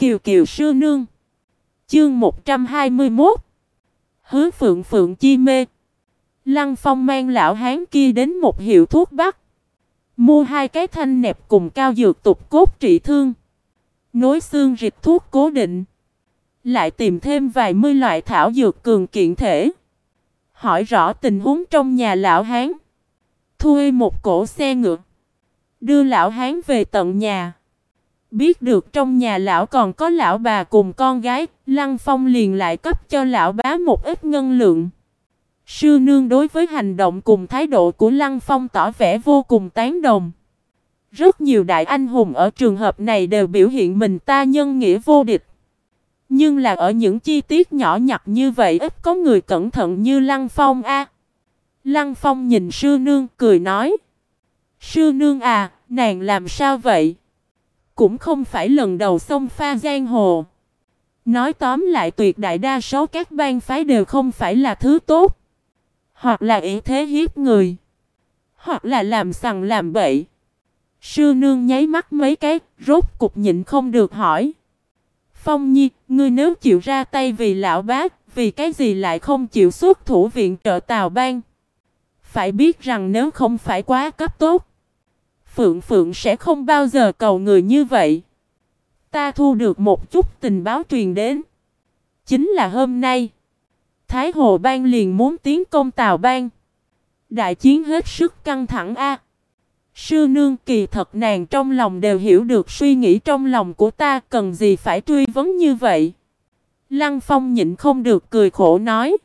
Kiều Kiều sư nương. Chương 121. Hứa Phượng Phượng chi mê. Lăng Phong mang lão hán kia đến một hiệu thuốc bắc, mua 2 cái thanh nẹp cùng cao dược tục cốt trị thương, nối xương rịch thuốc cố định, lại tìm thêm vài mươi loại thảo dược cường kiện thể. Hỏi rõ tình huống trong nhà lão hán, thuê một cỗ xe ngựa, đưa lão hán về tận nhà. Biết được trong nhà lão còn có lão bà cùng con gái, Lăng Phong liền lại cấp cho lão bá một ít ngân lượng. Sư nương đối với hành động cùng thái độ của Lăng Phong tỏ vẻ vô cùng tán đồng. Rất nhiều đại anh hùng ở trường hợp này đều biểu hiện mình ta nhân nghĩa vô địch. Nhưng là ở những chi tiết nhỏ nhặt như vậy ít có người cẩn thận như Lăng Phong a. Lăng Phong nhìn sư nương cười nói: Sư nương à, nàng làm sao vậy? Cũng không phải lần đầu xông pha giang hồ. Nói tóm lại tuyệt đại đa số các bang phái đều không phải là thứ tốt. Hoặc là ý thế hiếp người, hoặc là làm sằng làm bậy. Sư nương nháy mắt mấy cái, rốt cục nhịn không được hỏi: Phong Nhi, ngươi nếu chịu ra tay vì lão bác, vì cái gì lại không chịu xuất thủ viện trợ Tào Bang? Phải biết rằng nếu không phải quá cấp tốt, Phượng Phượng sẽ không bao giờ cầu người như vậy. Ta thu được một chút tình báo truyền đến, chính là hôm nay Thái Hồ Bang liền muốn tiến công Tào Bang. Đại chiến hết sức căng thẳng a. Sư nương, kỳ thật nàng trong lòng đều hiểu được suy nghĩ trong lòng của ta, cần gì phải truy vấn như vậy. Lăng Phong nhịn không được cười khổ nói.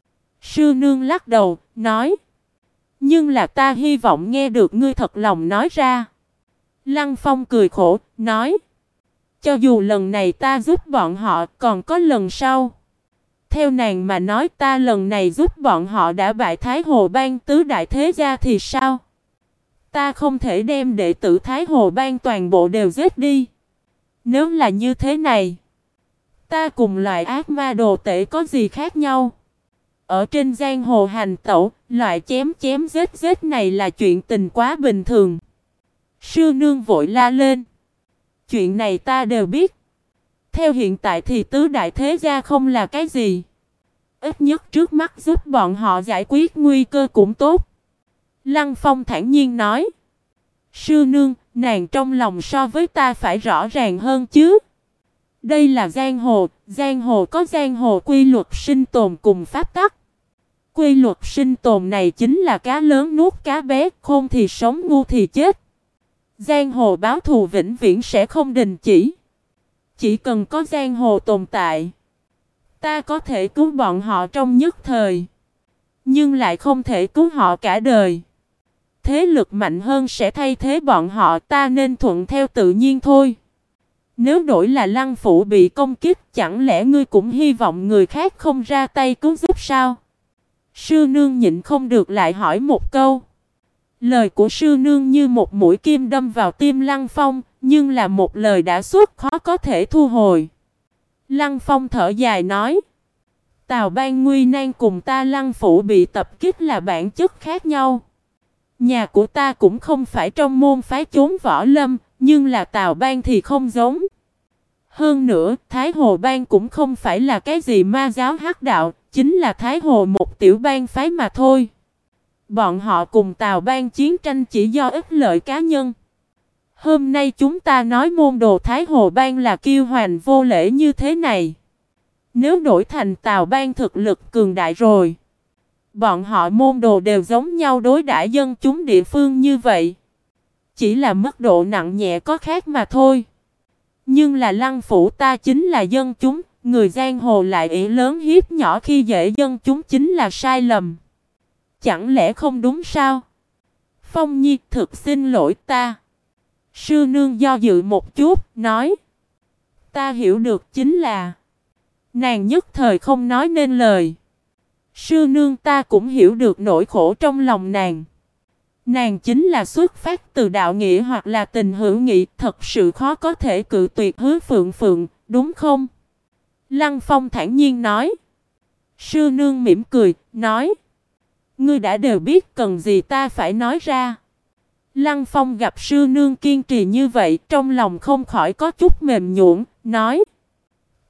Sư nương lắc đầu, nói: Nhưng là ta hy vọng nghe được ngươi thật lòng nói ra. Lăng Phong cười khổ, nói: Cho dù lần này ta giúp bọn họ, còn có lần sau. Theo nàng mà nói, ta lần này giúp bọn họ đã bại Thái Hồ Bang tứ đại thế gia thì sao? Ta không thể đem đệ tử Thái Hồ Bang toàn bộ đều giết đi. Nếu là như thế này, ta cùng loại ác ma đồ tể có gì khác nhau? Ở trên giang hồ hành tẩu, loại chém chém giết giết này là chuyện tình quá bình thường. Sư nương vội la lên: Chuyện này ta đều biết. Theo hiện tại thì tứ đại thế gia không là cái gì. Ít nhất trước mắt giúp bọn họ giải quyết nguy cơ cũng tốt. Lăng Phong thản nhiên nói: Sư nương, nàng trong lòng so với ta phải rõ ràng hơn chứ. Đây là giang hồ có giang hồ quy luật sinh tồn cùng pháp tắc. Quy luật sinh tồn này chính là cá lớn nuốt cá bé, khôn thì sống ngu thì chết. Giang hồ báo thù vĩnh viễn sẽ không đình chỉ. Chỉ cần có giang hồ tồn tại, ta có thể cứu bọn họ trong nhất thời, nhưng lại không thể cứu họ cả đời. Thế lực mạnh hơn sẽ thay thế bọn họ, ta nên thuận theo tự nhiên thôi. Nếu đổi là Lăng phủ bị công kích, chẳng lẽ ngươi cũng hy vọng người khác không ra tay cứu giúp sao? Sư nương nhịn không được lại hỏi một câu. Lời của sư nương như một mũi kim đâm vào tim Lăng Phong, nhưng là một lời đã xuất khó có thể thu hồi. Lăng Phong thở dài nói: Tào Bang nguy nan cùng ta Lăng phủ bị tập kích là bản chất khác nhau. Nhà của ta cũng không phải trong môn phái chốn võ lâm, nhưng là Tào Bang thì không giống. Hơn nữa, Thái Hồ Bang cũng không phải là cái gì ma giáo hắc đạo, chính là Thái Hồ một tiểu bang phái mà thôi. Bọn họ cùng Tào Bang chiến tranh chỉ do ích lợi cá nhân. Hôm nay chúng ta nói môn đồ Thái Hồ Bang là kiêu hoành vô lễ như thế này. Nếu đổi thành Tào Bang thực lực cường đại rồi, bọn họ môn đồ đều giống nhau đối đãi dân chúng địa phương như vậy. Chỉ là mức độ nặng nhẹ có khác mà thôi. Nhưng là Lăng phủ ta chính là dân chúng, người giang hồ lại ỷ lớn hiếp nhỏ khi dễ dân chúng chính là sai lầm. Chẳng lẽ không đúng sao? Phong Nhi, thực xin lỗi ta. Sư nương do dự một chút, nói: Ta hiểu được, chính là nàng nhất thời không nói nên lời. Sư nương, ta cũng hiểu được nỗi khổ trong lòng nàng. Nàng chính là xuất phát từ đạo nghĩa hoặc là tình hữu nghị, thật sự khó có thể cự tuyệt Hứa Phượng Phượng, đúng không? Lăng Phong thản nhiên nói. Sư nương mỉm cười, nói: Ngươi đã đều biết, cần gì ta phải nói ra. Lăng Phong gặp sư nương kiên trì như vậy, trong lòng không khỏi có chút mềm nhũn, nói: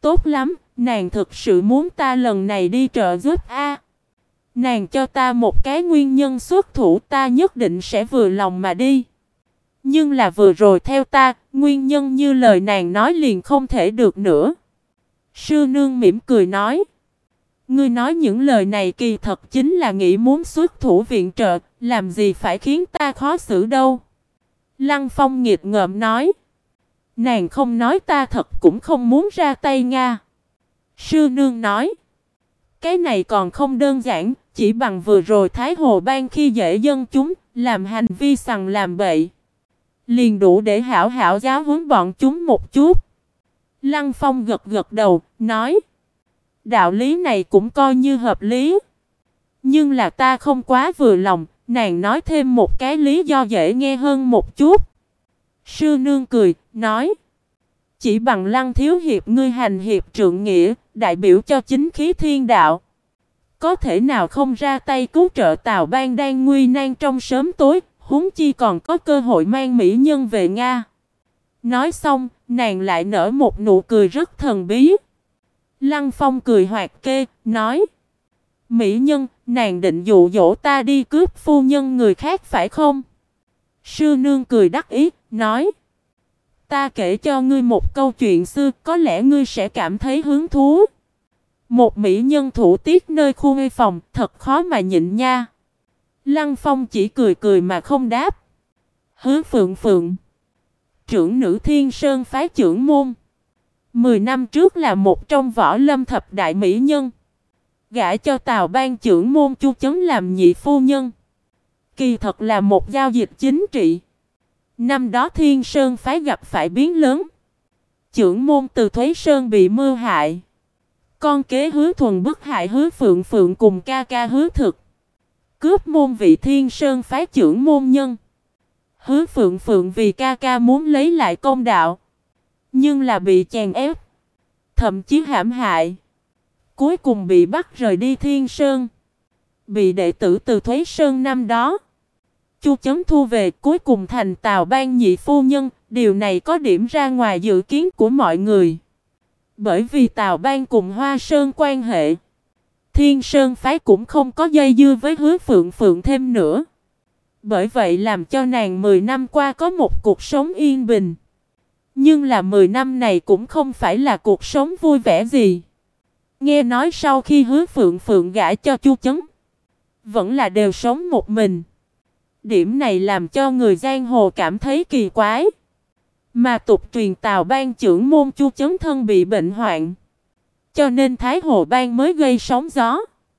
tốt lắm, nàng thực sự muốn ta lần này đi trợ giúp a. Nàng cho ta một cái nguyên nhân xuất thủ, ta nhất định sẽ vừa lòng mà đi. Nhưng là vừa rồi theo ta, nguyên nhân như lời nàng nói liền không thể được nữa. Sư nương mỉm cười nói. Ngươi nói những lời này kỳ thật chính là nghĩ muốn xuất thủ viện trợ, làm gì phải khiến ta khó xử đâu. Lăng Phong nghiệt ngợm nói. Nàng không nói ta thật cũng không muốn ra tay Nga. Sư nương nói. Cái này còn không đơn giản, chỉ bằng vừa rồi Thái Hồ Bang khi dễ dân chúng, làm hành vi sằng làm bậy. Liền đủ để hảo hảo giáo huấn bọn chúng một chút. Lăng Phong gật gật đầu, nói. Đạo lý này cũng coi như hợp lý. Nhưng là ta không quá vừa lòng, nàng nói thêm một cái lý do dễ nghe hơn một chút. Sư nương cười, nói. Chỉ bằng Lăng thiếu hiệp ngươi hành hiệp trượng nghĩa, đại biểu cho chính khí thiên đạo. Có thể nào không ra tay cứu trợ Tào Bang đang nguy nan trong sớm tối, huống chi còn có cơ hội mang mỹ nhân về Nga. Nói xong, nàng lại nở một nụ cười rất thần bí. Lăng Phong cười hoạt kê, nói. Mỹ nhân, nàng định dụ dỗ ta đi cướp phu nhân người khác phải không? Sư nương cười đắc ý, nói. Ta kể cho ngươi một câu chuyện xưa, có lẽ ngươi sẽ cảm thấy hứng thú. Một mỹ nhân thủ tiết nơi khu ngây phòng, thật khó mà nhịn nha. Lăng Phong chỉ cười cười mà không đáp. Hứa Phượng Phượng, trưởng nữ Thiên Sơn phái trưởng môn. 10 năm trước là một trong võ lâm thập đại mỹ nhân. Gả cho Tào Bang trưởng môn Chu Chấn làm nhị phu nhân. Kỳ thật là một giao dịch chính trị. Năm đó Thiên Sơn phái gặp phải biến lớn. Trưởng môn Từ Thuế Sơn bị mưu hại. Con kế Hứa Thuần bức hại Hứa Phượng Phượng cùng ca ca Hứa Thực. Cướp môn vị Thiên Sơn phái trưởng môn nhân. Hứa Phượng Phượng vì ca ca muốn lấy lại công đạo. Nhưng là bị chèn ép. Thậm chí hãm hại. Cuối cùng bị bắt rời đi Thiên Sơn. Bị đệ tử Từ Thuế Sơn năm đó Chu Chấn thu về, cuối cùng thành Tào Bang nhị phu nhân. Điều này có điểm ra ngoài dự kiến của mọi người. Bởi vì Tào Bang cùng Hoa Sơn quan hệ, Thiên Sơn phái cũng không có dây dưa với Hứa Phượng Phượng thêm nữa. Bởi vậy làm cho nàng 10 năm qua có một cuộc sống yên bình. Nhưng là 10 năm này cũng không phải là cuộc sống vui vẻ gì. Nghe nói sau khi Hứa Phượng Phượng gả cho Chu Chấn, vẫn là đều sống một mình. Điểm này làm cho người giang hồ cảm thấy kỳ quái. Mà tục truyền Tào Bang trưởng môn Chu Chấn thân bị bệnh hoạn, cho nên Thái Hồ Bang mới gây sóng gió,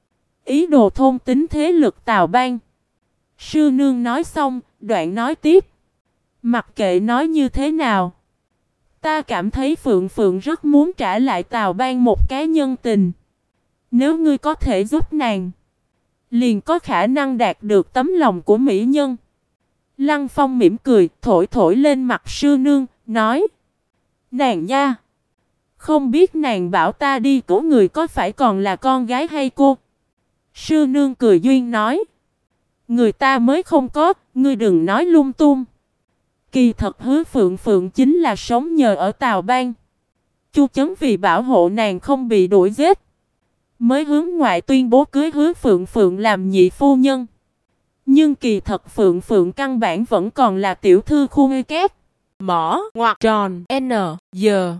ý đồ thôn tính thế lực Tào Bang. Sư nương nói xong, đoạn nói tiếp. Mặc kệ nói như thế nào, ta cảm thấy Phượng Phượng rất muốn trả lại Tào Bang một cái nhân tình. Nếu ngươi có thể giúp nàng, liền có khả năng đạt được tấm lòng của mỹ nhân. Lăng Phong mỉm cười, thổi thổi lên mặt sư nương, nói. Nàng nha, không biết nàng bảo ta đi cứu người có phải còn là con gái hay cô? Sư nương cười duyên nói. Người ta mới không có, ngươi đừng nói lung tung. Kỳ thật Hứa Phượng Phượng chính là sống nhờ ở Tào Bang. Chu Chấn vì bảo hộ nàng không bị đuổi giết, mới hướng ngoại tuyên bố cưới Hứa Phượng Phượng làm nhị phu nhân. Nhưng kỳ thật Phượng Phượng căn bản vẫn còn là tiểu thư khu ngây két. Mỏ ngoặc tròn N giờ.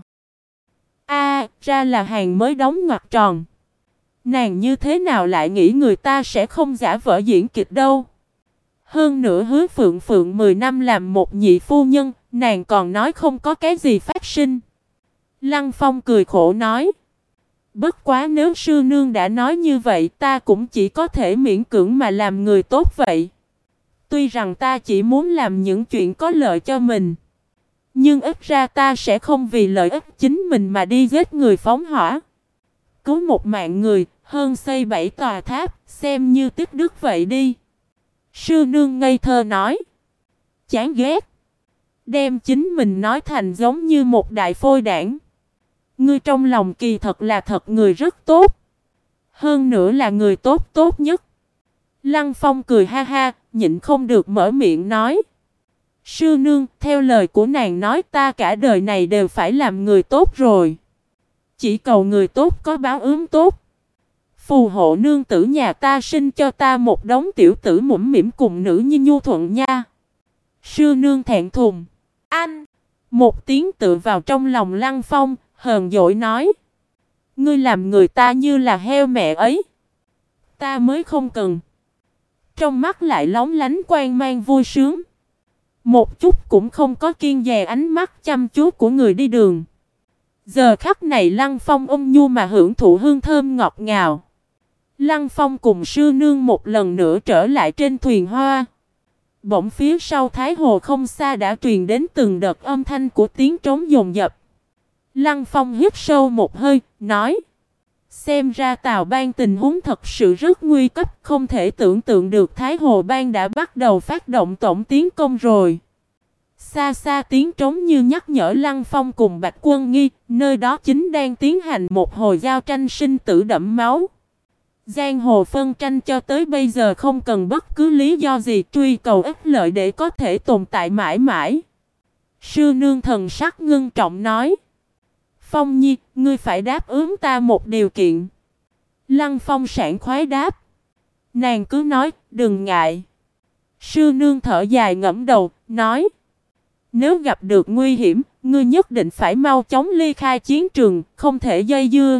Ra là hàng mới đóng ngoặc tròn. Nàng như thế nào lại nghĩ người ta sẽ không giả vờ diễn kịch đâu. Hơn nữa Hứa Phượng Phượng 10 năm làm một nhị phu nhân, nàng còn nói không có cái gì phát sinh. Lăng Phong cười khổ nói. Bất quá nếu sư nương đã nói như vậy, ta cũng chỉ có thể miễn cưỡng mà làm người tốt vậy. Tuy rằng ta chỉ muốn làm những chuyện có lợi cho mình, nhưng ít ra ta sẽ không vì lợi ích chính mình mà đi giết người phóng hỏa. Cứu một mạng người, hơn xây 7 tòa tháp, xem như tích đức vậy đi. Sư nương ngây thơ nói. Chán ghét. Đem chính mình nói thành giống như một đại phôi đảng. Ngươi trong lòng kỳ thật là thật người rất tốt. Hơn nữa là người tốt tốt nhất. Lăng Phong cười ha ha, nhịn không được mở miệng nói. Sư nương, theo lời của nàng nói ta cả đời này đều phải làm người tốt rồi. Chỉ cầu người tốt có báo ứng tốt. Phù hộ nương tử nhà ta sinh cho ta một đống tiểu tử mũm mĩm cùng nữ nhi nhu thuận nha. Sư nương thẹn thùng. Anh! Một tiếng tựa vào trong lòng Lăng Phong, hờn dỗi nói. Ngươi làm người ta như là heo mẹ ấy. Ta mới không cần. Trong mắt lại lóng lánh quang mang vui sướng. Một chút cũng không có kiêng dè ánh mắt chăm chú của người đi đường. Giờ khắc này Lăng Phong ôm nhu mà hưởng thụ hương thơm ngọt ngào. Lăng Phong cùng sư nương một lần nữa trở lại trên thuyền hoa. Bỗng phía sau Thái Hồ không xa đã truyền đến từng đợt âm thanh của tiếng trống dồn dập. Lăng Phong hít sâu một hơi, nói. Xem ra Tào Bang tình huống thật sự rất nguy cấp, không thể tưởng tượng được Thái Hồ Bang đã bắt đầu phát động tổng tiến công rồi. Xa xa tiếng trống như nhắc nhở Lăng Phong cùng Bạch Quân Nghi, nơi đó chính đang tiến hành một hồi giao tranh sinh tử đẫm máu. Giang hồ phân tranh cho tới bây giờ không cần bất cứ lý do gì truy cầu ích lợi để có thể tồn tại mãi mãi. Sư nương thần sắc ngưng trọng nói. Phong Nhi, ngươi phải đáp ứng ta một điều kiện. Lăng Phong sảng khoái đáp. Nàng cứ nói, đừng ngại. Sư nương thở dài ngẫm đầu, nói. Nếu gặp được nguy hiểm, ngươi nhất định phải mau chóng ly khai chiến trường, không thể dây dưa.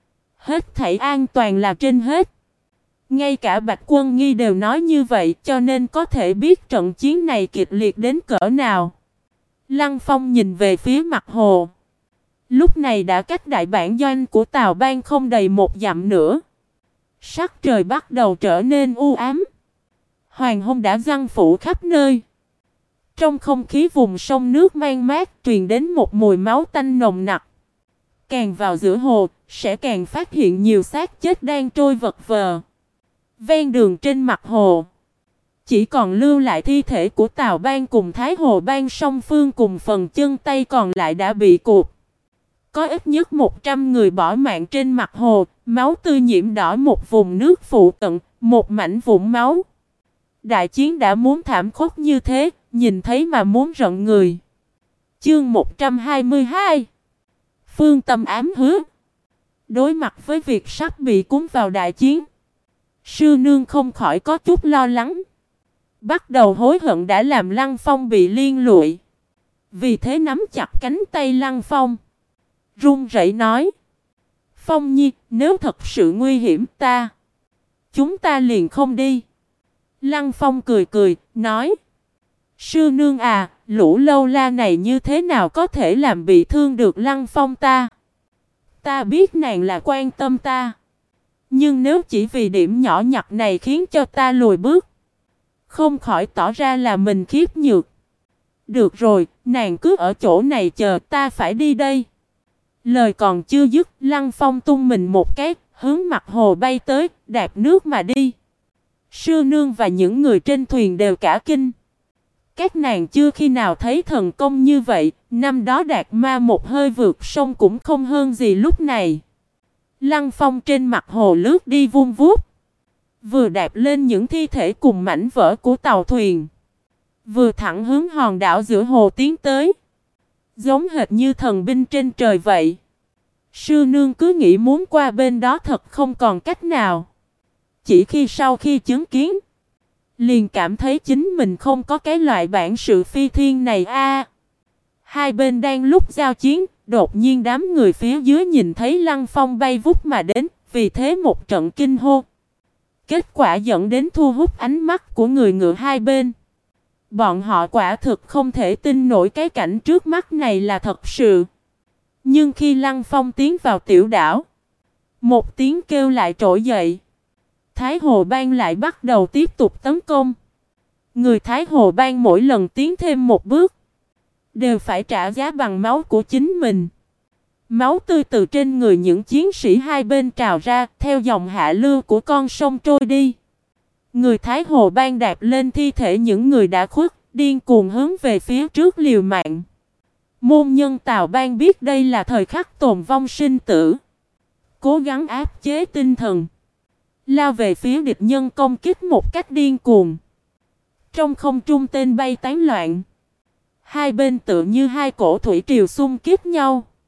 Hết thảy an toàn là trên hết. Ngay cả Bạch Quân Nghi đều nói như vậy, cho nên có thể biết trận chiến này kịch liệt đến cỡ nào. Lăng Phong nhìn về phía mặt hồ. Lúc này đã cách đại bản doanh của Tào Bang không đầy một dặm nữa. Sắc trời bắt đầu trở nên u ám. Hoàng hôn đã giăng phủ khắp nơi. Trong không khí vùng sông nước man mát truyền đến một mùi máu tanh nồng nặc. Càng vào giữa hồ, sẽ càng phát hiện nhiều xác chết đang trôi vật vờ. Ven đường trên mặt hồ, chỉ còn lưu lại thi thể của Tào Bang cùng Thái Hồ Bang song phương cùng phần chân tay còn lại đã bị cụt. Có ít nhất 100 người bỏ mạng trên mặt hồ, máu tươi nhiễm đỏ một vùng nước phụ cận, một mảnh vụn máu. Đại chiến đã muốn thảm khốc như thế, nhìn thấy mà muốn rợn người. Chương 122. Phương Tâm ám hứa. Đối mặt với việc sắp bị cuốn vào đại chiến, sư nương không khỏi có chút lo lắng. Bắt đầu hối hận đã làm Lăng Phong bị liên lụy. Vì thế nắm chặt cánh tay Lăng Phong, run rẩy nói. Phong Nhi, nếu thật sự nguy hiểm chúng ta liền không đi. Lăng Phong cười cười, nói. Sư nương à, lũ lâu la này như thế nào có thể làm bị thương được Lăng Phong ta? Ta biết nàng là quan tâm ta. Nhưng nếu chỉ vì điểm nhỏ nhặt này khiến cho ta lùi bước, không khỏi tỏ ra là mình khiếp nhược. Được rồi, nàng cứ ở chỗ này chờ, ta phải đi đây. Lời còn chưa dứt, Lăng Phong tung mình một cái, hướng mặt hồ bay tới, đạp nước mà đi. Sư nương và những người trên thuyền đều cả kinh. Các nàng chưa khi nào thấy thần công như vậy, năm đó Đạt Ma một hơi vượt sông cũng không hơn gì lúc này. Lăng Phong trên mặt hồ lướt đi vun vút, vừa đạp lên những thi thể cùng mảnh vỡ của tàu thuyền, vừa thẳng hướng hòn đảo giữa hồ tiến tới, giống hệt như thần binh trên trời vậy. Sư nương cứ nghĩ muốn qua bên đó thật không còn cách nào. Chỉ sau khi chứng kiến, liền cảm thấy chính mình không có cái loại bản sự phi thiên này a. Hai bên đang lúc giao chiến, đột nhiên đám người phía dưới nhìn thấy Lăng Phong bay vút mà đến, vì thế một trận kinh hô. Kết quả dẫn đến thu hút ánh mắt của người ngựa hai bên. Bọn họ quả thực không thể tin nổi cái cảnh trước mắt này là thật sự. Nhưng khi Lăng Phong tiến vào tiểu đảo, một tiếng kêu lại trỗi dậy. Thái Hồ Bang lại bắt đầu tiếp tục tấn công. Người Thái Hồ Bang mỗi lần tiến thêm một bước, đều phải trả giá bằng máu của chính mình. Máu tươi từ trên người những chiến sĩ hai bên trào ra, theo dòng hạ lưu của con sông trôi đi. Người Thái Hồ Bang đạp lên thi thể những người đã khuất, điên cuồng hướng về phía trước liều mạng. Môn nhân Tào Bang biết đây là thời khắc tồn vong sinh tử, cố gắng áp chế tinh thần, lao về phía địch nhân công kích một cách điên cuồng. Trong không trung tên bay tán loạn, hai bên tựa như hai cổ thủy triều xung kích nhau.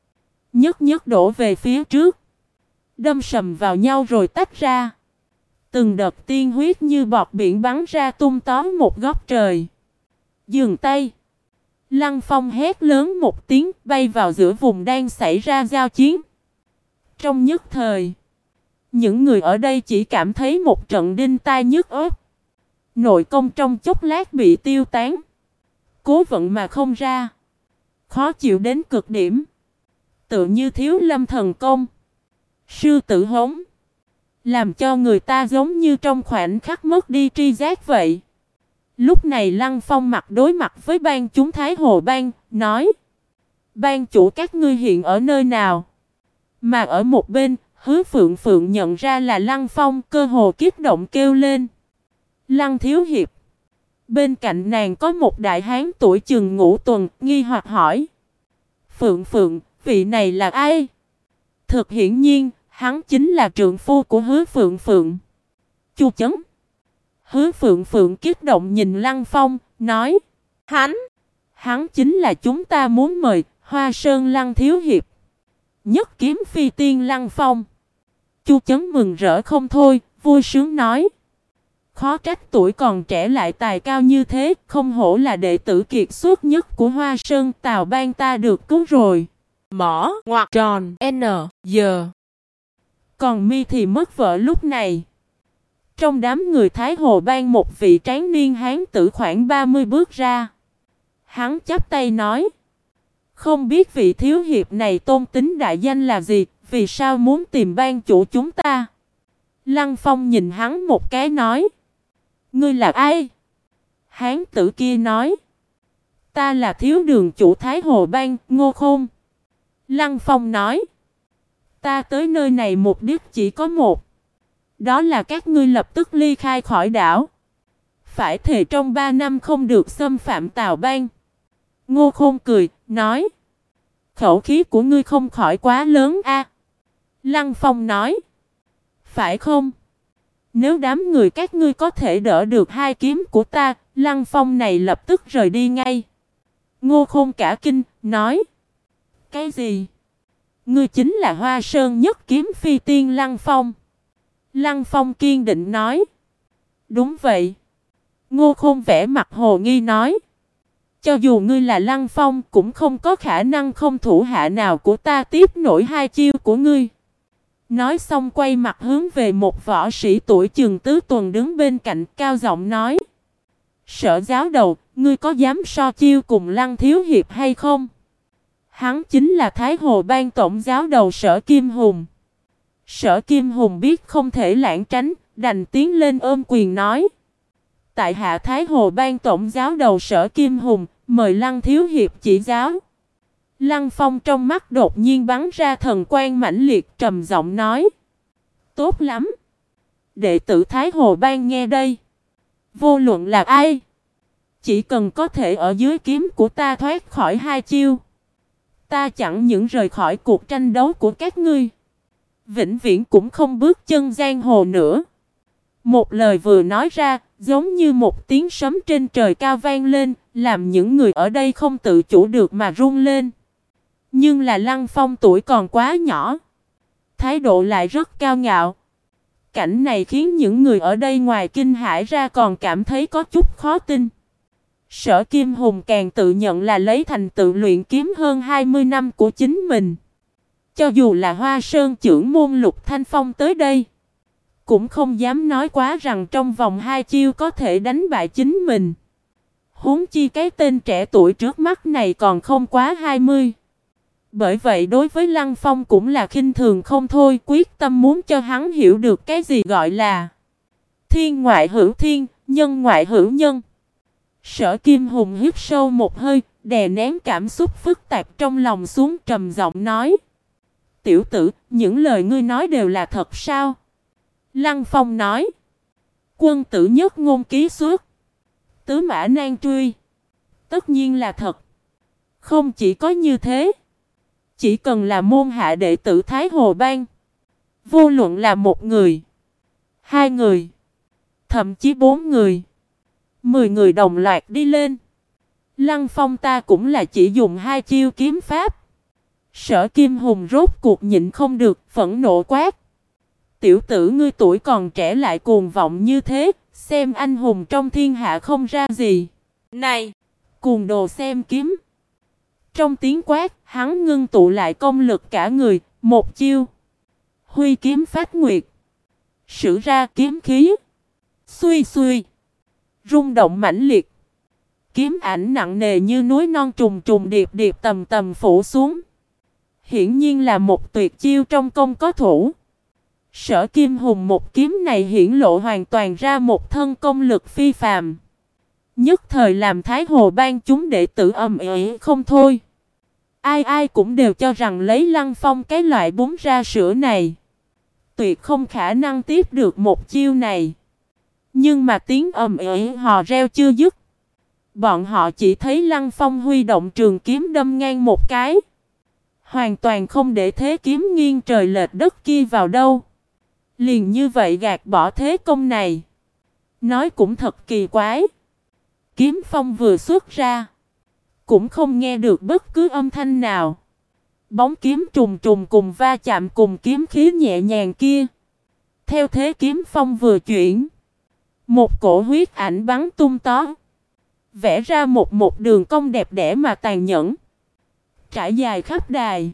nhất nhất đổ về phía trước, đâm sầm vào nhau rồi tách ra. Từng đợt tiên huyết như bọt biển bắn ra tung tóe một góc trời. Dừng tay! Lăng Phong hét lớn một tiếng, bay vào giữa vùng đang xảy ra giao chiến. Trong nhất thời, những người ở đây chỉ cảm thấy một trận đinh tai nhức óc. Nội công trong chốc lát bị tiêu tán. Cố vận mà không ra. Khó chịu đến cực điểm. Tựa như thiếu lâm thần công. Sư tử hống. Làm cho người ta giống như trong khoảnh khắc mất đi tri giác vậy. Lúc này Lăng Phong đối mặt với ban chúng Thái Hồ Bang, nói: ban chủ các ngươi hiện ở nơi nào? Mà ở một bên, Hứa Phượng Phượng nhận ra là Lăng Phong, cơ hồ kích động kêu lên: Lăng thiếu hiệp! Bên cạnh nàng có một đại hán tuổi chừng ngũ tuần, nghi hoặc hỏi: Phượng Phượng, vị này là ai? Thực hiển nhiên, hắn chính là trượng phu của Hứa Phượng Phượng. Chu Chấn. Hứa Phượng Phượng kích động nhìn Lăng Phong, nói: Hắn chính là chúng ta muốn mời, Hoa Sơn Lăng thiếu hiệp. Nhất kiếm phi tiên Lăng Phong. Chu Chấn mừng rỡ không thôi, vui sướng nói: khó trách tuổi còn trẻ lại tài cao như thế, không hổ là đệ tử kiệt xuất nhất của Hoa Sơn Tào Bang ta được cứu rồi. Mỏ ngoặc tròn N giờ. Còn mi thì mất vợ lúc này. Trong đám người Thái Hồ Bang một vị tráng niên hán tử khoảng 30 bước ra. Hắn chắp tay nói: không biết vị thiếu hiệp này tôn tính đại danh là gì, vì sao muốn tìm ban chủ chúng ta? Lăng Phong nhìn hắn một cái nói: ngươi là ai? Hán tử kia nói: ta là thiếu đường chủ Thái Hồ Bang, Ngô Khôn. Lăng Phong nói: ta tới nơi này mục đích chỉ có một. Đó là các ngươi lập tức ly khai khỏi đảo. Phải thề trong 3 năm không được xâm phạm Tào Bang. Ngô Khôn cười, nói: khẩu khí của ngươi không khỏi quá lớn a. Lăng Phong nói: phải không? Nếu đám người các ngươi có thể đỡ được 2 kiếm của ta, Lăng Phong này lập tức rời đi ngay. Ngô Khôn cả kinh, nói: cái gì? Ngươi chính là Hoa Sơn nhất kiếm phi tiên Lăng Phong. Lăng Phong kiên định nói: đúng vậy. Ngô Khôn vẻ mặt hồ nghi nói: cho dù ngươi là Lăng Phong cũng không có khả năng không thủ hạ nào của ta tiếp nổi 2 chiêu của ngươi. Nói xong quay mặt hướng về một võ sĩ tuổi chừng tứ tuần đứng bên cạnh, cao giọng nói: Sở giáo đầu, ngươi có dám so chiêu cùng Lăng thiếu hiệp hay không? Hắn chính là Thái Hồ Bang tổng giáo đầu Sở Kim Hùng. Sở Kim Hùng biết không thể lảng tránh, đành tiến lên ôm quyền nói: tại hạ Thái Hồ Bang tổng giáo đầu Sở Kim Hùng, mời Lăng thiếu hiệp chỉ giáo. Lăng Phong trong mắt đột nhiên bắn ra thần quang mãnh liệt, trầm giọng nói: tốt lắm. Đệ tử Thái Hồ Bang nghe đây. Vô luận là ai, chỉ cần có thể ở dưới kiếm của ta thoát khỏi 2 chiêu, ta chẳng những rời khỏi cuộc tranh đấu của các ngươi, vĩnh viễn cũng không bước chân giang hồ nữa. Một lời vừa nói ra, giống như một tiếng sấm trên trời cao vang lên, làm những người ở đây không tự chủ được mà run lên. Nhưng là Lăng Phong tuổi còn quá nhỏ, thái độ lại rất cao ngạo. Cảnh này khiến những người ở đây ngoài kinh hãi ra còn cảm thấy có chút khó tin. Sở Kim Hùng càng tự nhận là lấy thành tựu luyện kiếm hơn 20 năm của chính mình. Cho dù là Hoa Sơn trưởng môn Lục Thanh Phong tới đây, cũng không dám nói quá rằng trong vòng 2 chiêu có thể đánh bại chính mình. Huống chi cái tên trẻ tuổi trước mắt này còn không quá 20. Bởi vậy đối với Lăng Phong cũng là khinh thường không thôi, quyết tâm muốn cho hắn hiểu được cái gì gọi là thiên ngoại hữu thiên, nhân ngoại hữu nhân. Sở Kim Hùng hít sâu một hơi, đè nén cảm xúc phức tạp trong lòng xuống, trầm giọng nói: tiểu tử, những lời ngươi nói đều là thật sao? Lăng Phong nói: quân tử nhất ngôn ký xuất, tứ mã nan truy. Tất nhiên là thật. Không chỉ có như thế, chỉ cần là môn hạ đệ tử Thái Hồ Bang, vô luận là 1 người, 2 người, thậm chí 4 người, 10 người đồng loạt đi lên, Lăng Phong ta cũng là chỉ dùng 2 chiêu kiếm pháp, Sở Kim Hùng rốt cuộc nhịn không được, phẫn nộ quát. Tiểu tử ngươi tuổi còn trẻ lại cuồng vọng như thế, xem anh hùng trong thiên hạ không ra gì. Này! Cuồng đồ xem kiếm. Trong tiếng quát, hắn ngưng tụ lại công lực cả người, một chiêu. Huy kiếm phách nguyệt. Sử ra kiếm khí. Xuy xuy. Rung động mãnh liệt. Kiếm ảnh nặng nề như núi non trùng trùng điệp điệp tầm tầm phủ xuống. Hiển nhiên là một tuyệt chiêu trong công có thủ. Sở Kim Hùng một kiếm này hiển lộ hoàn toàn ra một thân công lực phi phàm. Nhất thời làm Thái Hồ Bang chúng đệ tử ầm ĩ không thôi. Ai ai cũng đều cho rằng lấy Lăng Phong cái loại bún ra sữa này, tuyệt không khả năng tiếp được một chiêu này. Nhưng mà tiếng ầm ĩ hò reo chưa dứt. Bọn họ chỉ thấy Lăng Phong huy động trường kiếm đâm ngang một cái. Hoàn toàn không để thế kiếm nghiêng trời lệch đất kia vào đâu. Liền như vậy gạt bỏ thế công này. Nói cũng thật kỳ quái. Kiếm phong vừa xuất ra, cũng không nghe được bất cứ âm thanh nào. Bóng kiếm trùng trùng cùng va chạm cùng kiếm khí nhẹ nhàng kia. Theo thế kiếm phong vừa chuyển, một cổ huyết ảnh bắn tung tó, vẽ ra một đường cong đẹp đẽ mà tàn nhẫn, trải dài khắp đài.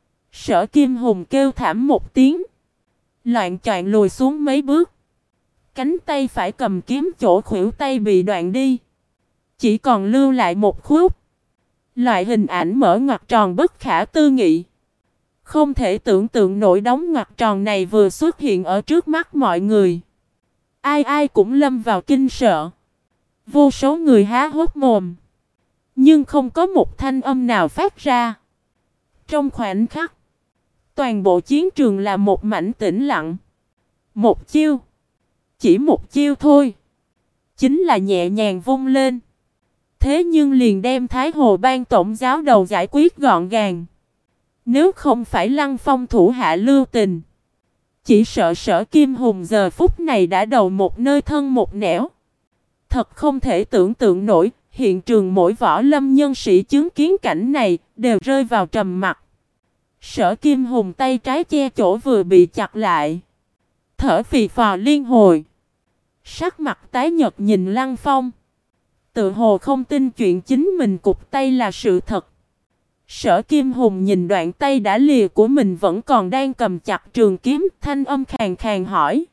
Sở Kim Hùng kêu thảm một tiếng, loạng choạng lùi xuống mấy bước. Cánh tay phải cầm kiếm chỗ khuỷu tay bị đoạn đi, chỉ còn lưu lại một khúc. Loại hình ảnh mở ngoặc tròn bất khả tư nghị. Không thể tưởng tượng nổi đóng ngoặc tròn này vừa xuất hiện ở trước mắt mọi người. Ai ai cũng lâm vào kinh sợ. Vô số người há hốc mồm, nhưng không có một thanh âm nào phát ra. Trong khoảnh khắc, toàn bộ chiến trường là một mảnh tĩnh lặng. Một chiêu, chỉ một chiêu thôi, chính là nhẹ nhàng vung lên, thế nhưng liền đem Thái Hồ Bang tổng giáo đầu giải quyết gọn gàng. Nếu không phải Lăng Phong thủ hạ lưu tình, chỉ sợ Sở Kim Hùng giờ phút này đã đầu một nơi thân một nẻo. Thật không thể tưởng tượng nổi, hiện trường mỗi võ lâm nhân sĩ chứng kiến cảnh này đều rơi vào trầm mặc. Sở Kim Hùng tay trái che chỗ vừa bị chặt lại, thở phì phò liên hồi, sắc mặt tái nhợt nhìn Lăng Phong, tự hồ không tin chuyện chính mình cụt tay là sự thật. Sở Kim Hùng nhìn đoạn tay đã lìa của mình vẫn còn đang cầm chặt trường kiếm, thanh âm khàn khàn hỏi: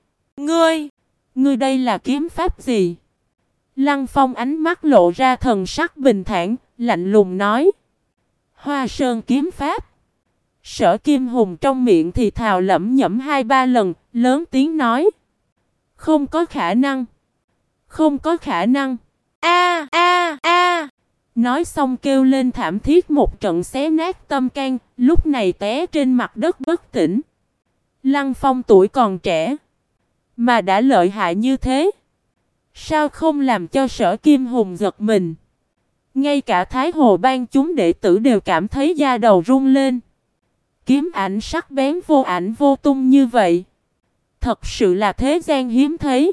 Ngươi đây là kiếm pháp gì? Lăng Phong ánh mắt lộ ra thần sắc bình thản, lạnh lùng nói: Hoa Sơn kiếm pháp. Sở Kim Hùng trong miệng thì thào lẩm nhẩm 2-3 lần, lớn tiếng nói: Không có khả năng. Không có khả năng. A a a. Nói xong kêu lên thảm thiết một trận xé nát tâm can, lúc này té trên mặt đất bất tỉnh. Lăng Phong tuổi còn trẻ, mà đã lợi hại như thế, sao không làm cho Sở Kim Hùng giật mình? Ngay cả Thái Hồ Bang chúng đệ tử đều cảm thấy da đầu run lên. Kiếm ảnh sắc bén vô ảnh vô tung như vậy, thật sự là thế gian hiếm thấy.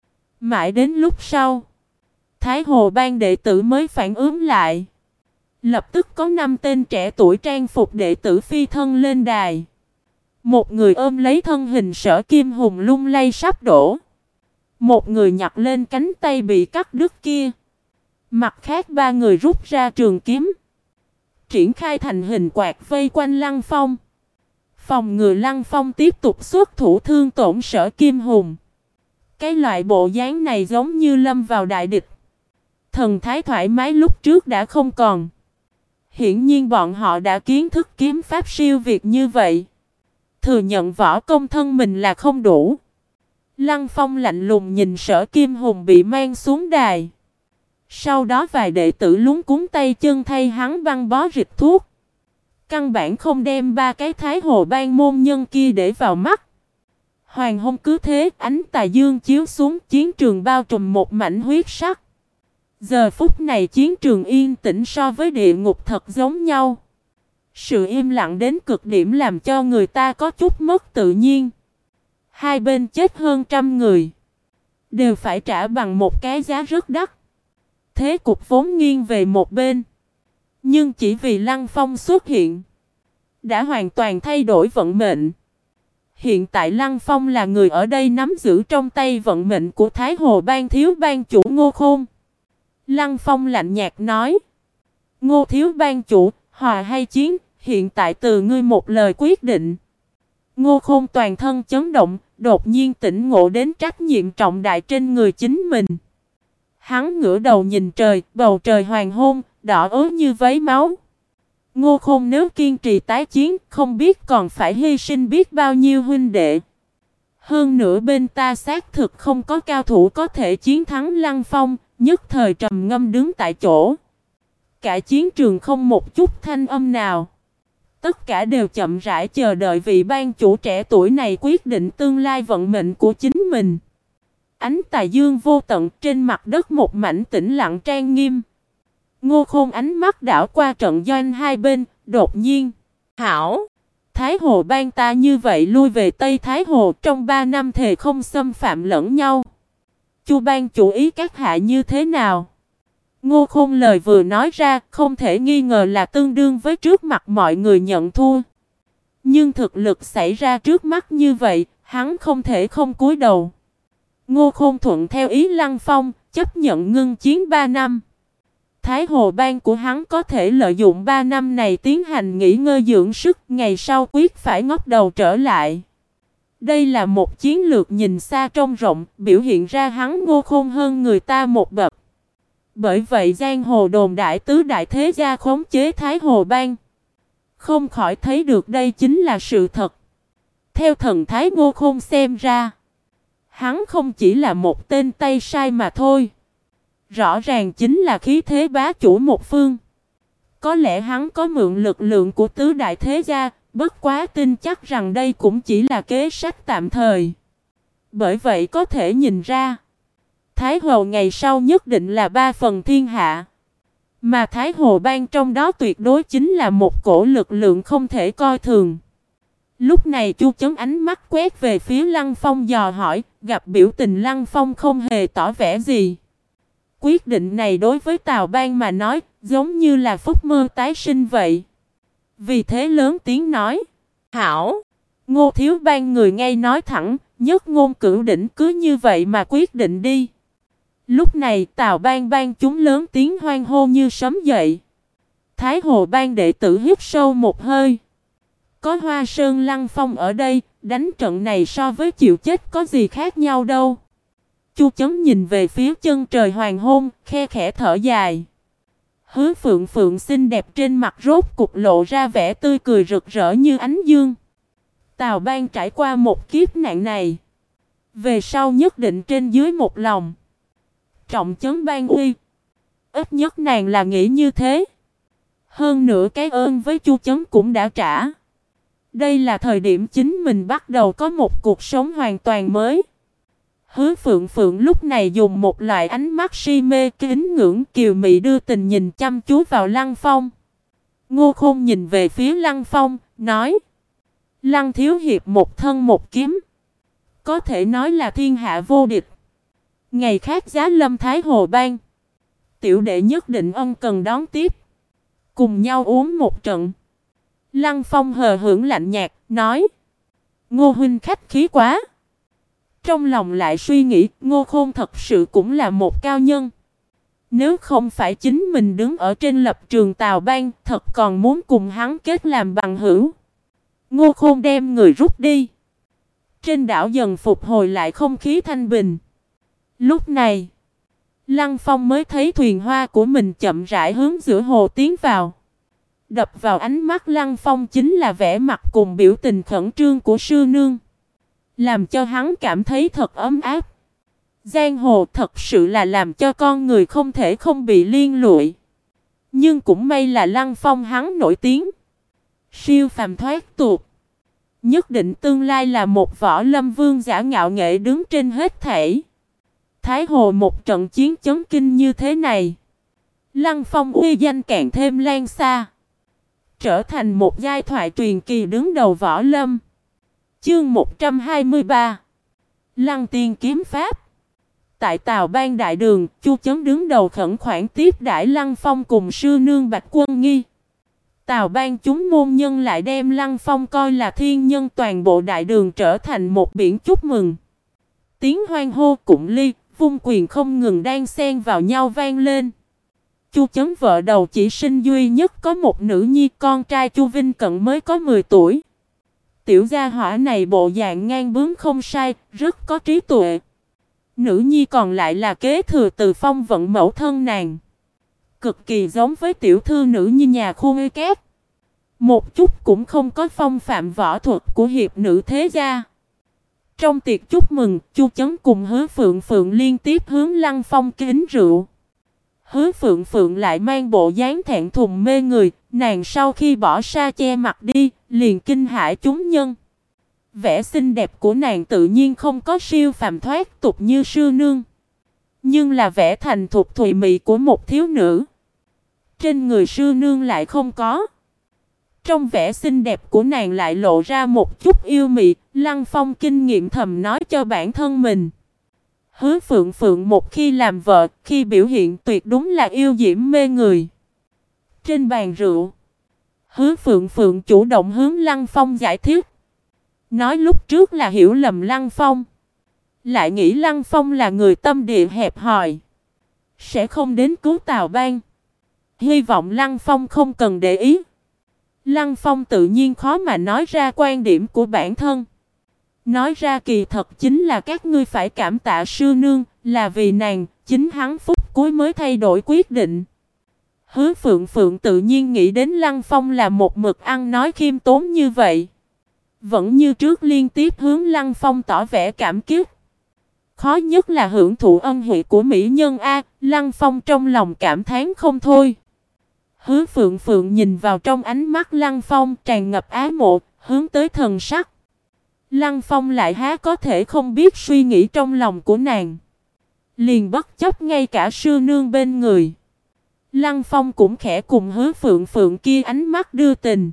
Mãi đến lúc sau, Thái Hồ Bang đệ tử mới phản ứng lại. Lập tức có 5 tên trẻ tuổi trang phục đệ tử phi thân lên đài. Một người ôm lấy thân hình Sở Kim Hùng lung lay sắp đổ. Một người nhặt lên cánh tay bị cắt đứt kia. Mặt khác 3 người rút ra trường kiếm, triển khai thành hình quạt vây quanh Lăng Phong, phòng ngừa Lăng Phong tiếp tục xuất thủ thương tổn Sở Kim Hùng. Cái loại bộ dáng này giống như lâm vào đại địch. Thần thái thoải mái lúc trước đã không còn. Hiển nhiên bọn họ đã kiến thức kiếm pháp siêu việt như vậy, thừa nhận võ công thân mình là không đủ. Lăng Phong lạnh lùng nhìn Sở Kim Hùng bị mang xuống đài. Sau đó vài đệ tử luống cuống tay chân thay hắn băng bó rịch thuốc. Căn bản không đem 3 cái Thái Hồ Bang môn nhân kia để vào mắt. Hoàng hôn cứ thế, ánh tà dương chiếu xuống, chiến trường bao trùm một mảnh huyết sắc. Giờ phút này chiến trường yên tĩnh so với địa ngục thật giống nhau. Sự im lặng đến cực điểm làm cho người ta có chút mất tự nhiên. Hai bên chết hơn 100 người, đều phải trả bằng một cái giá rất đắt. Thế cục vốn nghiêng về một bên, nhưng chỉ vì Lăng Phong xuất hiện, đã hoàn toàn thay đổi vận mệnh. Hiện tại Lăng Phong là người ở đây nắm giữ trong tay vận mệnh của Thái Hồ Bang thiếu bang chủ Ngô Khôn. Lăng Phong lạnh nhạt nói: Ngô thiếu bang chủ, hòa hay chiến, hiện tại từ ngươi một lời quyết định. Ngô Khôn toàn thân chấn động, đột nhiên tỉnh ngộ đến trách nhiệm trọng đại trên người chính mình. Hắn ngửa đầu nhìn trời, bầu trời hoàng hôn, đỏ ối như vấy máu. Ngô Khôn nếu kiên trì tái chiến, không biết còn phải hy sinh biết bao nhiêu huynh đệ. Hơn nữa bên ta xác thực không có cao thủ có thể chiến thắng Lăng Phong, nhất thời trầm ngâm đứng tại chỗ. Cả chiến trường không một chút thanh âm nào. Tất cả đều chậm rãi chờ đợi vị ban chủ trẻ tuổi này quyết định tương lai vận mệnh của chính mình. Ánh tà dương vô tận, trên mặt đất một mảnh tĩnh lặng trang nghiêm. Ngô Khôn ánh mắt đảo qua trận doanh hai bên, đột nhiên: Hảo! Thái Hồ Bang ta như vậy lui về Tây Thái Hồ, trong 3 năm thề không xâm phạm lẫn nhau. Chu Bang chủ ý các hạ như thế nào? Ngô Khôn lời vừa nói ra, không thể nghi ngờ là tương đương với trước mặt mọi người nhận thua. Nhưng thực lực xảy ra trước mắt như vậy, hắn không thể không cúi đầu. Ngô Khôn thuận theo ý Lăng Phong, chấp nhận ngưng chiến 3 năm. Thái Hồ Bang của hắn có thể lợi dụng 3 năm này tiến hành nghỉ ngơi dưỡng sức, ngày sau quyết phải ngóc đầu trở lại. Đây là một chiến lược nhìn xa trông rộng, biểu hiện ra hắn Ngô Khôn hơn người ta một bậc. Bởi vậy giang hồ đồn đại tứ đại thế gia khống chế Thái Hồ Bang. Không khỏi thấy được đây chính là sự thật. Theo thần thái Ngô Khôn xem ra, hắn không chỉ là một tên tay sai mà thôi. Rõ ràng chính là khí thế bá chủ một phương. Có lẽ hắn có mượn lực lượng của tứ đại thế gia, bất quá tin chắc rằng đây cũng chỉ là kế sách tạm thời. Bởi vậy có thể nhìn ra, Thái Hồ ngày sau nhất định là 3 phần thiên hạ. Mà Thái Hồ Bang trong đó tuyệt đối chính là một cổ lực lượng không thể coi thường. Lúc này Chu Chấn ánh mắt quét về phía Lăng Phong dò hỏi, gặp biểu tình Lăng Phong không hề tỏ vẻ gì. Quyết định này đối với Tào Bang mà nói, giống như là phúc mơ tái sinh vậy. Vì thế lớn tiếng nói: Hảo! Ngô thiếu bang người ngay nói thẳng, nhất ngôn cửu đỉnh, cứ như vậy mà quyết định đi. Lúc này Tào Bang bang chúng lớn tiếng hoan hô như sấm dậy. Thái Hồ Bang đệ tử hít sâu một hơi. Có Hoa Sơn Lăng Phong ở đây, đánh trận này so với chịu chết có gì khác nhau đâu. Chu Chấn nhìn về phía chân trời hoàng hôn, khe khẽ thở dài. Hứa Phượng Phượng xinh đẹp trên mặt rốt cục lộ ra vẻ tươi cười rực rỡ như ánh dương. Tào Bang trải qua một kiếp nạn này, về sau nhất định trên dưới một lòng. Trọng Chấn ban uy. Ít nhất nàng là nghĩ như thế. Hơn nữa cái ơn với Chu Chấn cũng đã trả. Đây là thời điểm chính mình bắt đầu có một cuộc sống hoàn toàn mới. Hứa Phượng Phượng lúc này dùng một loại ánh mắt si mê kính ngưỡng kiều mị đưa tình nhìn chăm chú vào Lăng Phong. Ngô Khôn nhìn về phía Lăng Phong, nói: Lăng thiếu hiệp một thân một kiếm, có thể nói là thiên hạ vô địch. Ngày khác giá lâm Thái Hồ Bang, tiểu đệ nhất định ân cần đón tiếp, cùng nhau uống một trận. Lăng Phong hờ hững lạnh nhạt, nói: Ngô huynh khách khí quá. Trong lòng lại suy nghĩ, Ngô Khôn thật sự cũng là một cao nhân. Nếu không phải chính mình đứng ở trên lập trường Tào Bang, thật còn muốn cùng hắn kết làm bằng hữu. Ngô Khôn đem người rút đi. Trên đảo dần phục hồi lại không khí thanh bình. Lúc này, Lăng Phong mới thấy thuyền hoa của mình chậm rãi hướng giữa hồ tiến vào. Đập vào ánh mắt Lăng Phong chính là vẻ mặt cùng biểu tình khẩn trương của sư nương, làm cho hắn cảm thấy thật ấm áp. Giang hồ thật sự là làm cho con người không thể không bị liên lụy. Nhưng cũng may là Lăng Phong hắn nổi tiếng, siêu phàm thoát tục, nhất định tương lai là một võ lâm vương giả ngạo nghễ đứng trên hết thảy. Thái Hồ một trận chiến chấn kinh như thế này, Lăng Phong uy danh càng thêm lan xa, trở thành một giai thoại truyền kỳ đứng đầu võ lâm. Chương 123 Lăng Tiên kiếm pháp. Tại Tào Bang đại đường, Chu Chấn đứng đầu khẩn khoản tiếp đãi Lăng Phong cùng sư nương Bạch Quân Nghi. Tào Ban chúng môn nhân lại đem Lăng Phong coi là thiên nhân, toàn bộ đại đường trở thành một biển chúc mừng. Tiếng hoan hô cụng ly, vung quyền không ngừng đan xen vào nhau vang lên. Chu Chấn vợ đầu chỉ sinh duy nhất có một nữ nhi, con trai Chu Vinh Cận mới có 10 tuổi. Tiểu gia hỏa này bộ dạng ngang bướng không sai, rất có trí tuệ. Nữ nhi còn lại là kế thừa từ phong vận mẫu thân nàng. Cực kỳ giống với tiểu thư nữ nhi nhà Khuê Cát. Một chút cũng không có phong phạm võ thuật của hiệp nữ thế gia. Trong tiệc chúc mừng, Chu Chấn cùng Hứa Phượng Phượng liên tiếp hướng Lăng Phong kính rượu. Hứa Phượng Phượng lại mang bộ dáng thẹn thùng mê người, nàng sau khi bỏ sa che mặt đi, liền kinh hãi chúng nhân. Vẻ xinh đẹp của nàng tự nhiên không có siêu phàm thoát tục như sư nương, nhưng là vẻ thành thục thùy mị của một thiếu nữ. Trên người sư nương lại không có. Trong vẻ xinh đẹp của nàng lại lộ ra một chút yêu mị, Lăng Phong kinh nghiệm thầm nói cho bản thân mình. Hứa Phượng Phượng một khi làm vợ, khi biểu hiện tuyệt đúng là yêu diễm mê người. Trên bàn rượu, Hứa Phượng Phượng chủ động hướng Lăng Phong giải thích. Nói lúc trước là hiểu lầm Lăng Phong, lại nghĩ Lăng Phong là người tâm địa hẹp hòi, sẽ không đến cứu Tào Ban. Hy vọng Lăng Phong không cần để ý. Lăng Phong tự nhiên khó mà nói ra quan điểm của bản thân. Nói ra kỳ thật chính là các ngươi phải cảm tạ sư nương, là vì nàng, chính hắn phút cuối mới thay đổi quyết định. Hứa Phượng Phượng tự nhiên nghĩ đến Lăng Phong là một mực ăn nói khiêm tốn như vậy. Vẫn như trước liên tiếp hướng Lăng Phong tỏ vẻ cảm kích. Khó nhất là hưởng thụ ân huệ của mỹ nhân A, Lăng Phong trong lòng cảm thán không thôi. Hứa Phượng Phượng nhìn vào trong ánh mắt Lăng Phong tràn ngập ái mộ, hướng tới thần sắc. Lăng Phong lại há có thể không biết suy nghĩ trong lòng của nàng. Liền bất chấp ngay cả sư nương bên người. Lăng Phong cũng khẽ cùng Hứa Phượng Phượng kia ánh mắt đưa tình.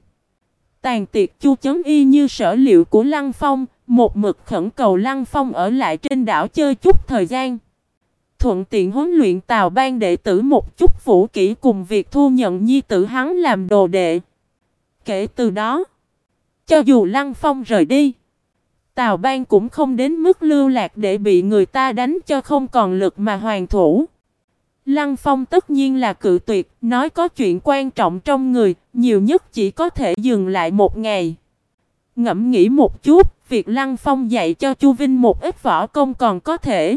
Tàn tiệc Chu Chấn y như sở liệu của Lăng Phong, một mực khẩn cầu Lăng Phong ở lại trên đảo chơi chút thời gian. Thuận tiện huấn luyện Tào Ban đệ tử một chút vũ kỹ cùng việc thu nhận nhi tử hắn làm đồ đệ. Kể từ đó, cho dù Lăng Phong rời đi, Tào Ban cũng không đến mức lưu lạc để bị người ta đánh cho không còn lực mà hoàn thủ. Lăng Phong tất nhiên là cự tuyệt, nói có chuyện quan trọng trong người, nhiều nhất chỉ có thể dừng lại một ngày. Ngẫm nghĩ một chút, việc Lăng Phong dạy cho Chu Vinh một ít võ công còn có thể.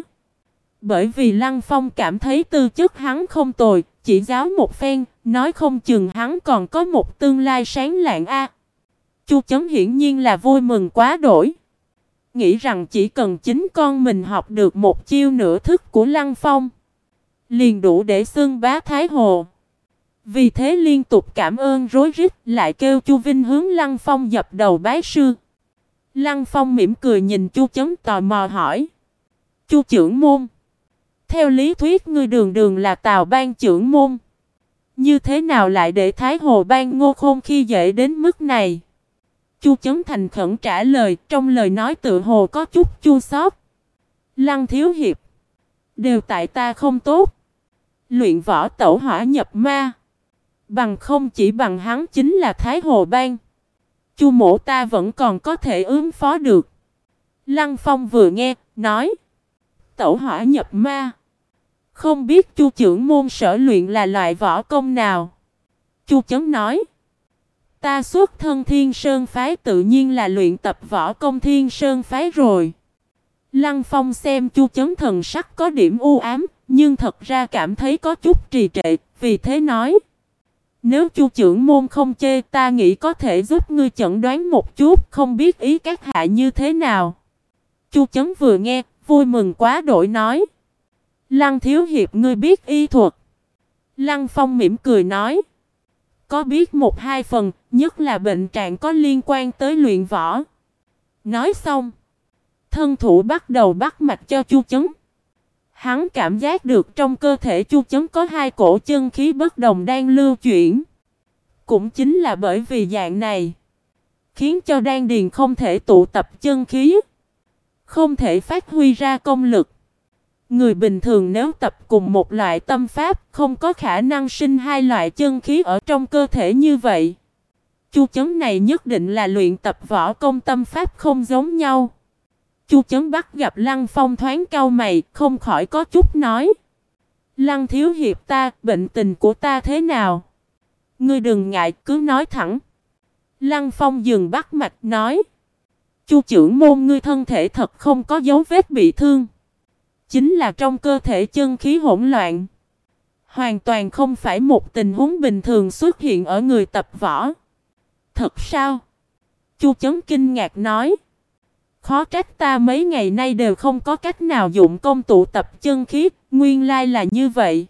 Bởi vì Lăng Phong cảm thấy tư chất hắn không tồi, chỉ giáo một phen, nói không chừng hắn còn có một tương lai sáng lạng a. Chu Chấn hiển nhiên là vui mừng quá đỗi. Nghĩ rằng chỉ cần chính con mình học được một chiêu nửa thức của Lăng Phong, liền đủ để xưng bá Thái Hồ. Vì thế liên tục cảm ơn rối rít, lại kêu Chu Vinh hướng Lăng Phong dập đầu bái sư. Lăng Phong mỉm cười nhìn Chu Chấn tò mò hỏi. Chu trưởng môn, theo lý thuyết ngươi đường đường là Tào Ban trưởng môn, như thế nào lại để Thái Hồ Ban Ngô Khôn khi dễ đến mức này? Chu Chấn thành khẩn trả lời, trong lời nói tự hồ có chút chua xót. Lăng thiếu hiệp, đều tại ta không tốt. Luyện võ tẩu hỏa nhập ma, bằng không chỉ bằng hắn chính là Thái Hồ Ban, Chu mỗ ta vẫn còn có thể ứng phó được. Lăng Phong vừa nghe, nói. Tẩu hỏa nhập ma, không biết Chu trưởng môn sở luyện là loại võ công nào? Chu Chấn nói. Ta xuất thân Thiên Sơn phái, tự nhiên là luyện tập võ công Thiên Sơn phái rồi. Lăng Phong xem Chu Chấn thần sắc có điểm u ám, nhưng thật ra cảm thấy có chút trì trệ, vì thế nói. Nếu Chu trưởng môn không chê, ta nghĩ có thể giúp ngươi chẩn đoán một chút, không biết ý các hạ như thế nào. Chu Chấn vừa nghe, vui mừng quá đổi nói. Lăng thiếu hiệp ngươi biết y thuật. Lăng Phong mỉm cười nói. Có biết một hai phần, nhất là bệnh trạng có liên quan tới luyện võ. Nói xong, thân thủ bắt đầu bắt mạch cho Chu Chấn. Hắn cảm giác được trong cơ thể Chu Chấn có hai cổ chân khí bất đồng đang lưu chuyển. Cũng chính là bởi vì dạng này, khiến cho đan điền không thể tụ tập chân khí, không thể phát huy ra công lực. Người bình thường nếu tập cùng một loại tâm pháp, không có khả năng sinh hai loại chân khí ở trong cơ thể như vậy. Chu Chấn này nhất định là luyện tập võ công tâm pháp không giống nhau. Chu Chấn bắt gặp Lăng Phong thoáng cau mày, không khỏi có chút nói. Lăng thiếu hiệp bệnh tình của ta thế nào? Ngươi đừng ngại, cứ nói thẳng. Lăng Phong dừng bắt mạch nói. Chu trưởng môn, ngươi thân thể thật không có dấu vết bị thương. Chính là trong cơ thể chân khí hỗn loạn. Hoàn toàn không phải một tình huống bình thường xuất hiện ở người tập võ. Thật sao? Chu Chấn kinh ngạc nói. Khó trách ta mấy ngày nay đều không có cách nào dụng công tụ tập chân khí, nguyên lai là như vậy.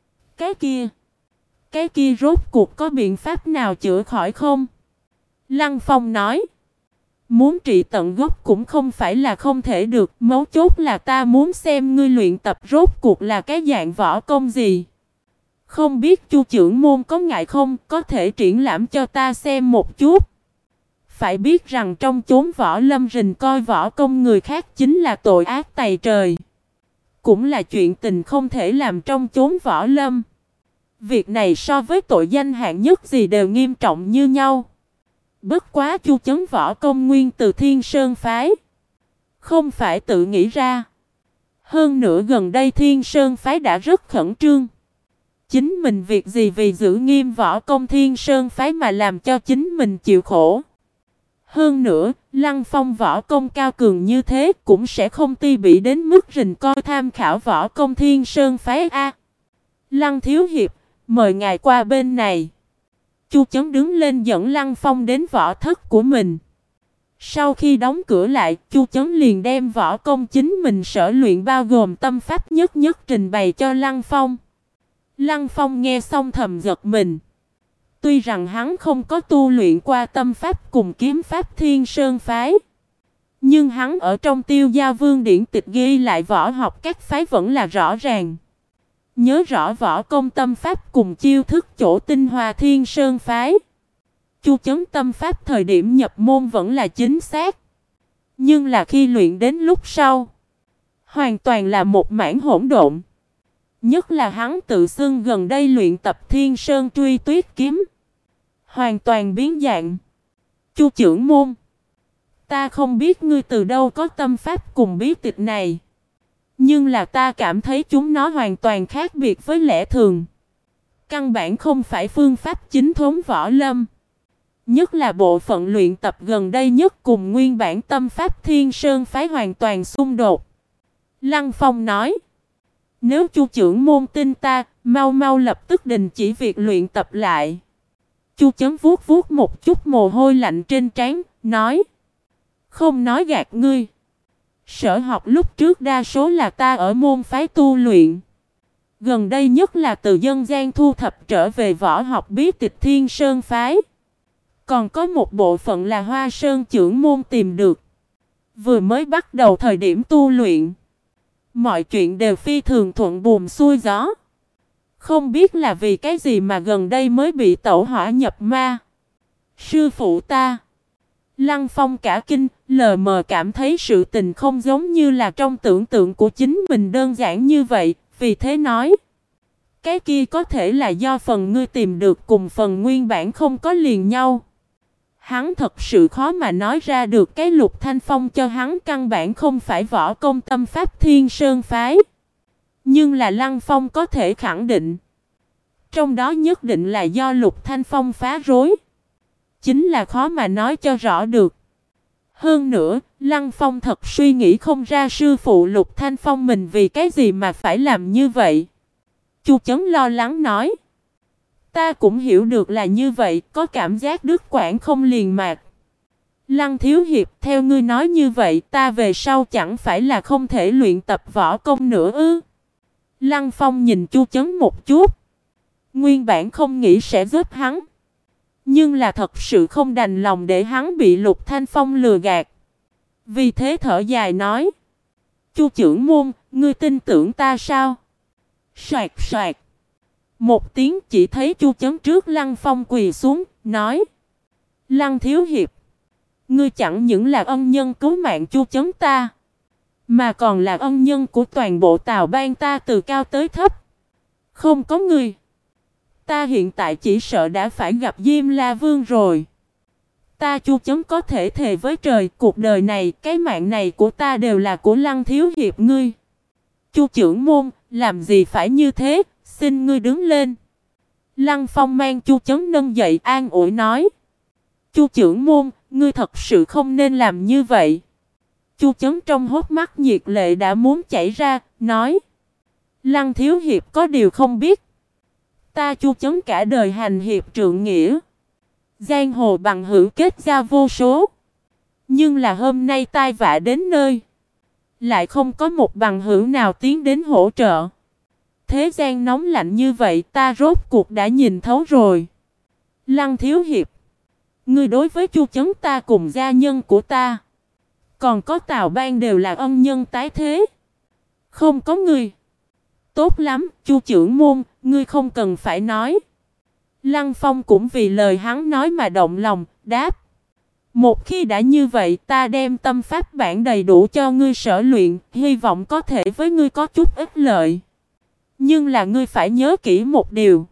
Cái kia rốt cuộc có biện pháp nào chữa khỏi không? Lăng Phong nói. Muốn trị tận gốc cũng không phải là không thể được, mấu chốt là ta muốn xem ngươi luyện tập rốt cuộc là cái dạng võ công gì. Không biết Chu trưởng môn có ngại không, có thể triển lãm cho ta xem một chút. Phải biết rằng trong chốn võ lâm rình coi võ công người khác chính là tội ác tày trời. Cũng là chuyện tình không thể làm trong chốn võ lâm. Việc này so với tội danh hạng nhất gì đều nghiêm trọng như nhau. Bất quá Chu Chấn võ công nguyên từ Thiên Sơn phái. Không phải tự nghĩ ra. Hơn nữa gần đây Thiên Sơn phái đã rất khẩn trương. Chính mình việc gì vì giữ nghiêm võ công Thiên Sơn phái mà làm cho chính mình chịu khổ. Hơn nữa, Lăng Phong võ công cao cường như thế cũng sẽ không ti bị đến mức rình coi tham khảo võ công Thiên Sơn phái A. Lăng thiếu hiệp, mời ngài qua bên này. Chu Chấn đứng lên dẫn Lăng Phong đến võ thất của mình. Sau khi đóng cửa lại, Chu Chấn liền đem võ công chính mình sở luyện bao gồm tâm pháp nhất nhất trình bày cho Lăng Phong. Lăng Phong nghe xong thầm giật mình. Tuy rằng hắn không có tu luyện qua tâm pháp cùng kiếm pháp Thiên Sơn phái, nhưng hắn ở trong Tiêu Gia Vương điển tịch ghi lại võ học các phái vẫn là rõ ràng. Nhớ rõ võ công tâm pháp cùng chiêu thức chỗ tinh hoa Thiên Sơn phái. Chu Chấn tâm pháp thời điểm nhập môn vẫn là chính xác, nhưng là khi luyện đến lúc sau, hoàn toàn là một mảng hỗn độn. Nhất là hắn tự xưng gần đây luyện tập Thiên Sơn truy tuyết kiếm, hoàn toàn biến dạng. Chu trưởng môn, ta không biết ngươi từ đâu có tâm pháp cùng bí tịch này, nhưng là ta cảm thấy chúng nó hoàn toàn khác biệt với lẽ thường. Căn bản không phải phương pháp chính thống võ lâm. Nhất là bộ phận luyện tập gần đây nhất cùng nguyên bản tâm pháp Thiên Sơn phái hoàn toàn xung đột. Lăng Phong nói. Nếu Chu trưởng môn tin ta, mau mau lập tức đình chỉ việc luyện tập lại. Chu Chấn vuốt vuốt một chút mồ hôi lạnh trên trán, nói. Không nói gạt ngươi. Sở học lúc trước đa số là ta ở môn phái tu luyện. Gần đây nhất là từ dân gian thu thập trở về võ học bí tịch Thiên Sơn phái. Còn có một bộ phận là Hoa Sơn trưởng môn tìm được. Vừa mới bắt đầu thời điểm tu luyện, mọi chuyện đều phi thường thuận buồm xuôi gió. Không biết là vì cái gì mà gần đây mới bị tẩu hỏa nhập ma. Sư phụ ta. Lăng Phong cả kinh, lờ mờ cảm thấy sự tình không giống như là trong tưởng tượng của chính mình đơn giản như vậy, vì thế nói. Cái kia có thể là do phần ngươi tìm được cùng phần nguyên bản không có liền nhau. Hắn thật sự khó mà nói ra được cái Lục Thanh Phong cho hắn căn bản không phải võ công tâm pháp Thiên Sơn phái. Nhưng là Lăng Phong có thể khẳng định. Trong đó nhất định là do Lục Thanh Phong phá rối. Chính là khó mà nói cho rõ được. Hơn nữa, Lăng Phong thật suy nghĩ không ra sư phụ Lục Thanh Phong mình vì cái gì mà phải làm như vậy. Chu Chấn lo lắng nói. Ta cũng hiểu được là như vậy, có cảm giác đứt quãng không liền mạch. Lăng thiếu hiệp, theo ngươi nói như vậy, ta về sau chẳng phải là không thể luyện tập võ công nữa ư? Lăng Phong nhìn Chu Chấn một chút. Nguyên bản không nghĩ sẽ giúp hắn, nhưng là thật sự không đành lòng để hắn bị Lục Thanh Phong lừa gạt. Vì thế thở dài nói. Chu trưởng môn, ngươi tin tưởng ta sao? Soạt soạt. Một tiếng, chỉ thấy Chu Chấn trước Lăng Phong quỳ xuống, nói. Lăng thiếu hiệp, ngươi chẳng những là ân nhân cứu mạng Chu Chấn ta, mà còn là ân nhân của toàn bộ Tào Bang ta từ cao tới thấp. Không có ngươi, ta hiện tại chỉ sợ đã phải gặp Diêm La Vương rồi. Ta Chu Chấn có thể thề với trời, cuộc đời này, cái mạng này của ta đều là của Lăng thiếu hiệp ngươi. Chu trưởng môn, làm gì phải như thế, xin ngươi đứng lên. Lăng Phong mang Chu Chấn nâng dậy an ủi nói. Chu trưởng môn, ngươi thật sự không nên làm như vậy. Chu Chấn trong hốc mắt nhiệt lệ đã muốn chảy ra, nói. Lăng thiếu hiệp có điều không biết. Ta Chu Chấn cả đời hành hiệp trượng nghĩa. Giang hồ bằng hữu kết giao vô số. Nhưng là hôm nay tai vạ đến nơi. Lại không có một bằng hữu nào tiến đến hỗ trợ. Thế gian nóng lạnh như vậy ta rốt cuộc đã nhìn thấu rồi. Lăng thiếu hiệp. Ngươi đối với Chu Chấn ta cùng gia nhân của ta. Còn có Tào Bang đều là ân nhân tái thế. Không có ngươi. Tốt lắm, Chu trưởng môn, ngươi không cần phải nói. Lăng Phong cũng vì lời hắn nói mà động lòng, đáp. Một khi đã như vậy ta đem tâm pháp bản đầy đủ cho ngươi sở luyện, hy vọng có thể với ngươi có chút ích lợi. Nhưng là ngươi phải nhớ kỹ một điều.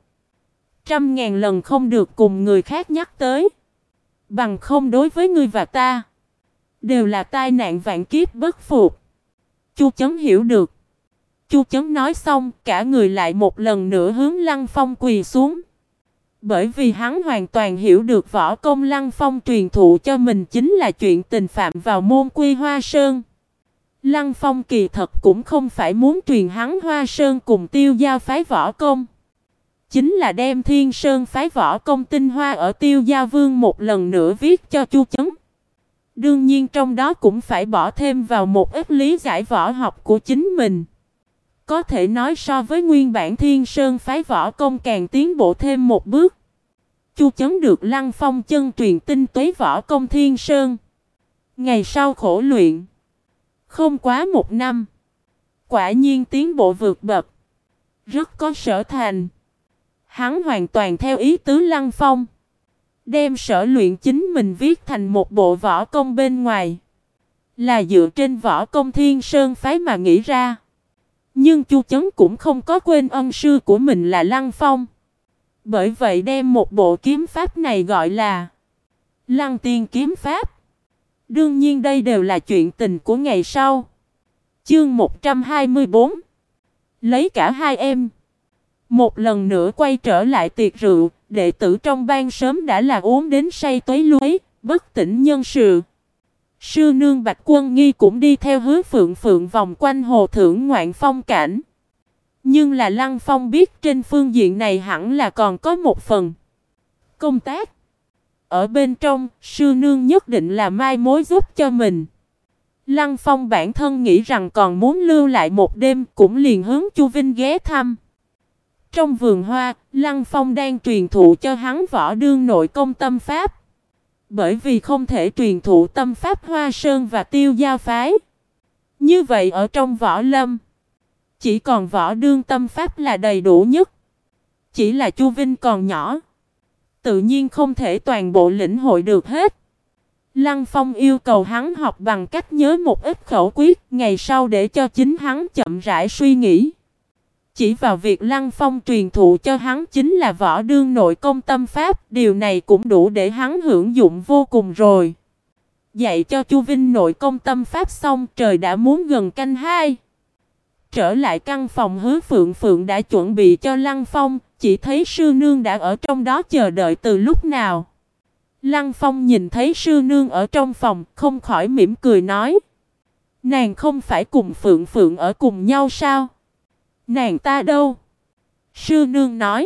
100.000 lần không được cùng người khác nhắc tới. Bằng không đối với ngươi và ta đều là tai nạn vạn kiếp bất phục. Chu Chấn hiểu được. Chu Chấn nói xong, cả người lại một lần nữa hướng Lăng Phong quỳ xuống. Bởi vì hắn hoàn toàn hiểu được võ công Lăng Phong truyền thụ cho mình chính là chuyện tình phạm vào môn quy Hoa Sơn. Lăng Phong kỳ thật cũng không phải muốn truyền hắn Hoa Sơn cùng Tiêu Giao phái võ công. Chính là đem Thiên Sơn phái võ công tinh hoa ở Tiêu Giao Vương một lần nữa viết cho Chu Chấn. Đương nhiên trong đó cũng phải bỏ thêm vào một ít lý giải võ học của chính mình. Có thể nói so với nguyên bản Thiên Sơn phái võ công càng tiến bộ thêm một bước. Chu Chấn được Lăng Phong chân truyền tinh túy võ công Thiên Sơn. Ngày sau khổ luyện. Không quá một năm. Quả nhiên tiến bộ vượt bậc. Rất có sở thành. Hắn hoàn toàn theo ý tứ Lăng Phong. Đem sở luyện chính mình viết thành một bộ võ công bên ngoài. Là dựa trên võ công Thiên Sơn phái mà nghĩ ra. Nhưng Chu Chấn cũng không có quên ân sư của mình là Lăng Phong. Bởi vậy đem một bộ kiếm pháp này gọi là Lăng Tiên kiếm pháp. Đương nhiên đây đều là chuyện tình của ngày sau. Chương 124. Lấy cả hai em. Một lần nữa quay trở lại tiệc rượu, đệ tử trong ban sớm đã là uống đến say tuấy luấy, bất tỉnh nhân sự. Sư nương Bạch Quân Nghi cũng đi theo Hứa Phượng Phượng vòng quanh hồ thưởng ngoạn phong cảnh. Nhưng là Lăng Phong biết trên phương diện này hẳn là còn có một phần công tác. Ở bên trong, sư nương nhất định là mai mối giúp cho mình. Lăng Phong bản thân nghĩ rằng còn muốn lưu lại một đêm, cũng liền hướng Chu Vinh ghé thăm. Trong vườn hoa, Lăng Phong đang truyền thụ cho hắn võ đương nội công tâm pháp. Bởi vì không thể truyền thụ tâm pháp Hoa Sơn và Tiêu Giao phái. Như vậy ở trong võ lâm, chỉ còn võ đương tâm pháp là đầy đủ nhất. Chỉ là Chu Vinh còn nhỏ, tự nhiên không thể toàn bộ lĩnh hội được hết. Lăng Phong yêu cầu hắn học bằng cách nhớ một ít khẩu quyết, ngày sau để cho chính hắn chậm rãi suy nghĩ. Chỉ vào việc Lăng Phong truyền thụ cho hắn chính là võ đương nội công tâm pháp, điều này cũng đủ để hắn hưởng dụng vô cùng rồi. Dạy cho Chu Vinh nội công tâm pháp xong, trời đã muốn gần canh 2. Trở lại căn phòng Hứa Phượng Phượng đã chuẩn bị cho Lăng Phong, chỉ thấy sư nương đã ở trong đó chờ đợi từ lúc nào. Lăng Phong nhìn thấy sư nương ở trong phòng, không khỏi mỉm cười nói. Nàng không phải cùng Phượng Phượng ở cùng nhau sao? Nàng ta đâu? Sư nương nói.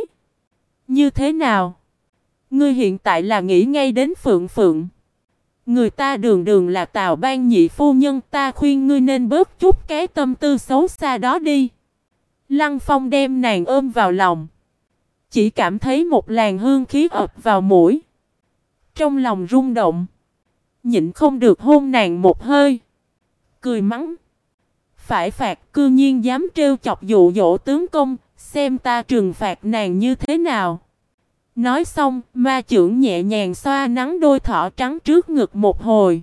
Như thế nào? Ngươi hiện tại là nghĩ ngay đến Phượng Phượng. Người ta đường đường là Tào Bang nhị phu nhân, ta khuyên ngươi nên bớt chút cái tâm tư xấu xa đó đi. Lăng Phong đem nàng ôm vào lòng. Chỉ cảm thấy một làn hương khí ập vào mũi. Trong lòng rung động. Nhịn không được hôn nàng một hơi. Cười mắng. Phải phạt, cư nhiên dám trêu chọc dụ dỗ tướng công, xem ta trừng phạt nàng như thế nào. Nói xong, ma chưởng nhẹ nhàng xoa nắng đôi thỏ trắng trước ngực một hồi.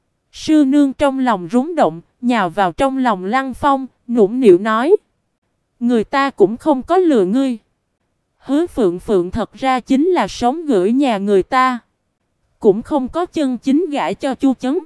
Sư nương trong lòng rúng động, nhào vào trong lòng Lăng Phong, nũng nịu nói. Người ta cũng không có lừa ngươi. Hứa Phượng Phượng thật ra chính là sống gửi nhà người ta. cũng không có chân chính gả cho Chu Chấn.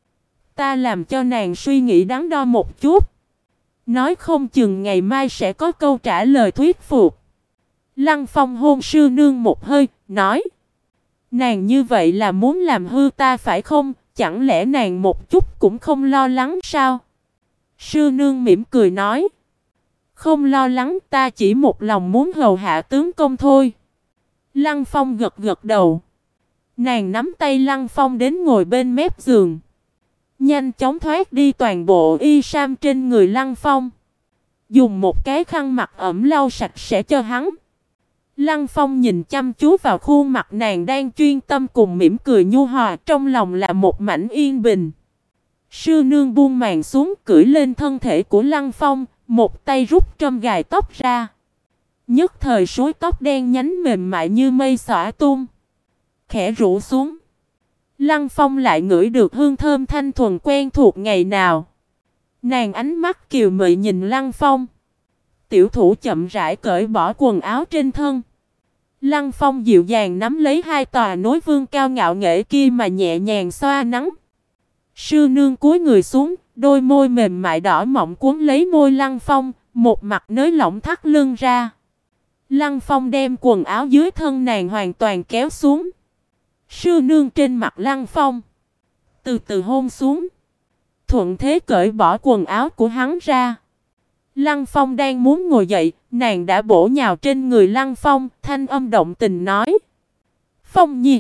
Ta làm cho nàng suy nghĩ đắn đo một chút. Nói không chừng ngày mai sẽ có câu trả lời thuyết phục. Lăng Phong hôn sư nương một hơi, nói. Nàng như vậy là muốn làm hư ta phải không? Chẳng lẽ nàng một chút cũng không lo lắng sao? Sư nương mỉm cười nói. Không lo lắng, ta chỉ một lòng muốn hầu hạ tướng công thôi. Lăng Phong gật gật đầu. Nàng nắm tay Lăng Phong đến ngồi bên mép giường. Nhanh chóng thoát đi toàn bộ y sam trên người Lăng Phong. Dùng một cái khăn mặt ẩm lau sạch sẽ cho hắn. Lăng Phong nhìn chăm chú vào khuôn mặt nàng đang chuyên tâm cùng mỉm cười nhu hòa, trong lòng là một mảnh yên bình. Sư nương buông màn xuống, cưỡi lên thân thể của Lăng Phong, một tay rút trâm gài tóc ra. Nhất thời suối tóc đen nhánh mềm mại như mây xõa tung, khẽ rũ xuống. Lăng Phong lại ngửi được hương thơm thanh thuần quen thuộc ngày nào. Nàng ánh mắt kiều mị nhìn Lăng Phong. Tiểu thủ chậm rãi cởi bỏ quần áo trên thân. Lăng Phong dịu dàng nắm lấy hai tòa nối vương cao ngạo nghễ kia mà nhẹ nhàng xoa nắng. Sư nương cúi người xuống, đôi môi mềm mại đỏ mọng cuốn lấy môi Lăng Phong, một mặt nới lỏng thắt lưng ra. Lăng Phong đem quần áo dưới thân nàng hoàn toàn kéo xuống. Sư nương trên mặt Lăng Phong từ từ hôn xuống, thuận thế cởi bỏ quần áo của hắn ra. Lăng Phong đang muốn ngồi dậy, nàng đã bổ nhào trên người Lăng Phong, thanh âm động tình nói. Phong nhi,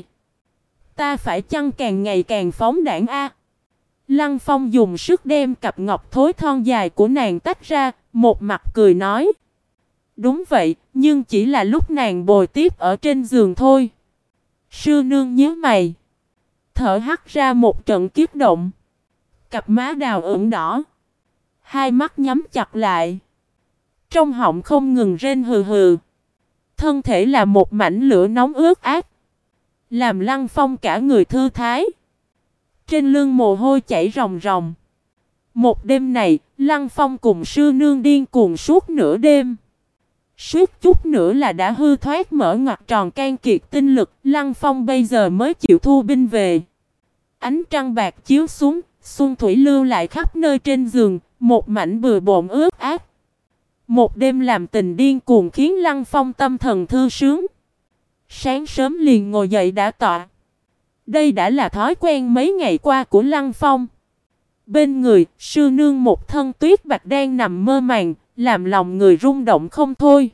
ta phải chăng càng ngày càng phóng đãng a? Lăng Phong dùng sức đem cặp ngọc thối thon dài của nàng tách ra, một mặt cười nói. Đúng vậy, nhưng chỉ là lúc nàng bồi tiếp ở trên giường thôi. Sư nương nhíu mày, thở hắt ra một trận kiếp động. Cặp má đào ửng đỏ, hai mắt nhắm chặt lại, trong họng không ngừng rên hừ hừ. Thân thể là một mảnh lửa nóng ướt át, làm Lăng Phong cả người thư thái. Trên lưng mồ hôi chảy ròng ròng. Một đêm này, Lăng Phong cùng sư nương điên cuồng suốt nửa đêm. Suốt chút nữa là đã hư thoát mở ngoặt tròn can kiệt tinh lực, Lăng Phong bây giờ mới chịu thu binh về. Ánh trăng bạc chiếu xuống, xuân thủy lưu lại khắp nơi trên giường, một mảnh bừa bộn ướt át. Một đêm làm tình điên cuồng khiến Lăng Phong tâm thần thư sướng. Sáng sớm liền ngồi dậy đã tọa. Đây đã là thói quen mấy ngày qua của Lăng Phong. Bên người, sư nương một thân tuyết bạch đang nằm mơ màng, làm lòng người rung động không thôi.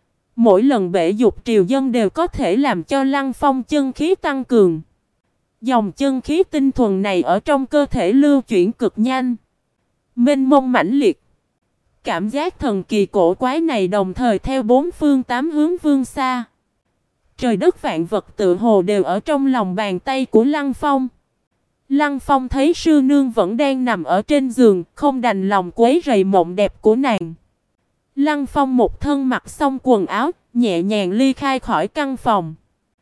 Mỗi lần bể dục triều dân đều có thể làm cho Lăng Phong chân khí tăng cường. Dòng chân khí tinh thuần này ở trong cơ thể lưu chuyển cực nhanh, mênh mông mãnh liệt. Cảm giác thần kỳ cổ quái này đồng thời theo bốn phương tám hướng vươn xa. Trời đất vạn vật tự hồ đều ở trong lòng bàn tay của Lăng Phong. Lăng Phong thấy sư nương vẫn đang nằm ở trên giường, không đành lòng quấy rầy mộng đẹp của nàng. Lăng Phong một thân mặc xong quần áo, nhẹ nhàng ly khai khỏi căn phòng.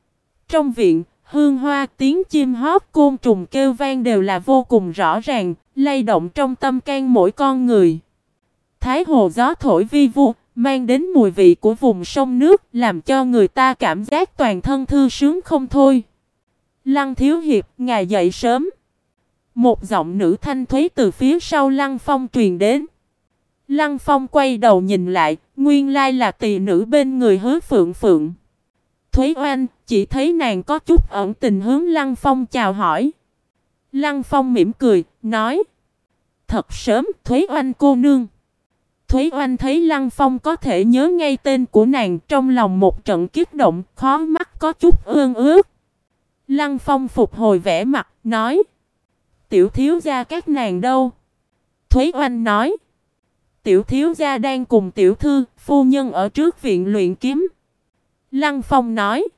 Trong viện, hương hoa, tiếng chim hót, côn trùng kêu vang đều là vô cùng rõ ràng, lay động trong tâm can mỗi con người. Thái hồ gió thổi vi vu, mang đến mùi vị của vùng sông nước, làm cho người ta cảm giác toàn thân thư sướng không thôi. Lăng thiếu hiệp, ngài dậy sớm. Một giọng nữ thanh thúy từ phía sau Lăng Phong truyền đến. Lăng Phong quay đầu nhìn lại, nguyên lai là tỳ nữ bên người Hứa Phượng Phượng. Thúy Oanh, chỉ thấy nàng có chút ẩn tình hướng Lăng Phong chào hỏi. Lăng Phong mỉm cười, nói. Thật sớm, Thúy Oanh cô nương. Thúy Oanh thấy Lăng Phong có thể nhớ ngay tên của nàng, trong lòng một trận kích động, khó mắt có chút ương ướt. Lăng Phong phục hồi vẻ mặt, nói. Tiểu thiếu gia các nàng đâu? Thúy Oanh nói. Tiểu thiếu gia đang cùng tiểu thư, phu nhân ở trước viện luyện kiếm. Lăng Phong nói.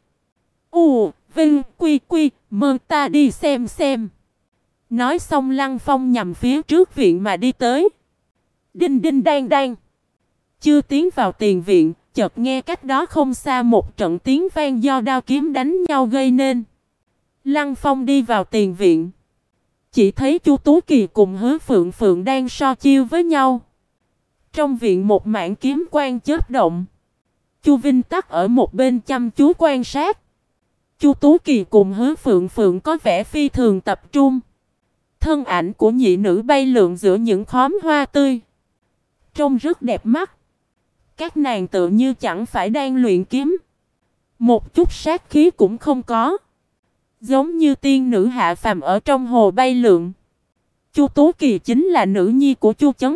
Vinh, quy, mơ ta đi xem. Nói xong Lăng Phong nhằm phía trước viện mà đi tới. Đinh đinh đang đang. Chưa tiến vào tiền viện, chợt nghe cách đó không xa một trận tiếng vang do đao kiếm đánh nhau gây nên. Lăng Phong đi vào tiền viện. Chỉ thấy Chu Tú Kỳ cùng Hứa Phượng Phượng đang so chiêu với nhau. Trong viện một mảng kiếm quang chớp động. Chu Vinh Tắc ở một bên chăm chú quan sát. Chu Tú Kỳ cùng Hứa Phượng Phượng có vẻ phi thường tập trung. Thân ảnh của nhị nữ bay lượn giữa những khóm hoa tươi, trông rất đẹp mắt. Các nàng tự như chẳng phải đang luyện kiếm, một chút sát khí cũng không có, giống như tiên nữ hạ phàm ở trong hồ bay lượn. Chu Tú Kỳ chính là nữ nhi của Chu Chấn,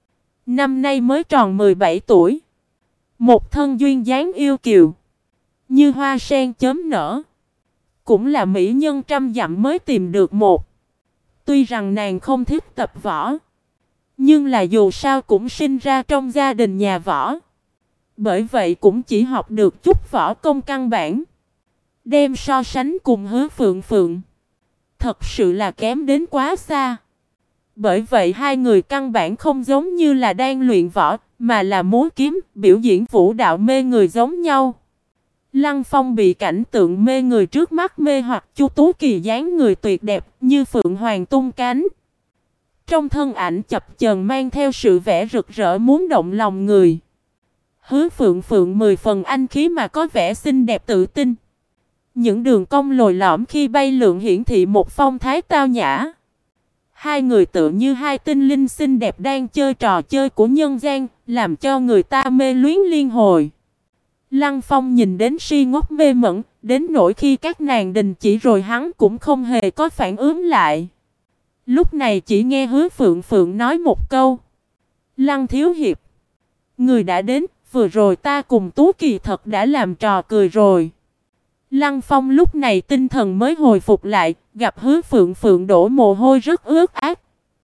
năm nay mới tròn 17 tuổi. Một thân duyên dáng yêu kiều, như hoa sen chớm nở, cũng là mỹ nhân trăm dặm mới tìm được một. Tuy rằng nàng không thích tập võ, nhưng là dù sao cũng sinh ra trong gia đình nhà võ. Bởi vậy cũng chỉ học được chút võ công căn bản. Đem so sánh cùng Hứa Phượng Phượng, thật sự là kém đến quá xa. Bởi vậy hai người căn bản không giống như là đang luyện võ, mà là múa kiếm, biểu diễn vũ đạo mê người giống nhau. Lăng Phong bị cảnh tượng mê người trước mắt mê hoặc. Chu Tú Kỳ dáng người tuyệt đẹp như phượng hoàng tung cánh. Trong thân ảnh chập chờn mang theo sự vẻ rực rỡ muốn động lòng người. Hứa Phượng Phượng 10 phần anh khí mà có vẻ xinh đẹp tự tin. Những đường cong lồi lõm khi bay lượn hiển thị một phong thái tao nhã. Hai người tựa như hai tinh linh xinh đẹp đang chơi trò chơi của nhân gian, làm cho người ta mê luyến liên hồi. Lăng Phong nhìn đến si ngốc mê mẩn, đến nỗi khi các nàng đình chỉ rồi hắn cũng không hề có phản ứng lại. Lúc này chỉ nghe Hứa Phượng Phượng nói một câu: Lăng thiếu hiệp, người đã đến, vừa rồi ta cùng Tú Kỳ thật đã làm trò cười rồi. Lăng Phong lúc này tinh thần mới hồi phục lại, gặp Hứa Phượng Phượng đổ mồ hôi rất ướt át.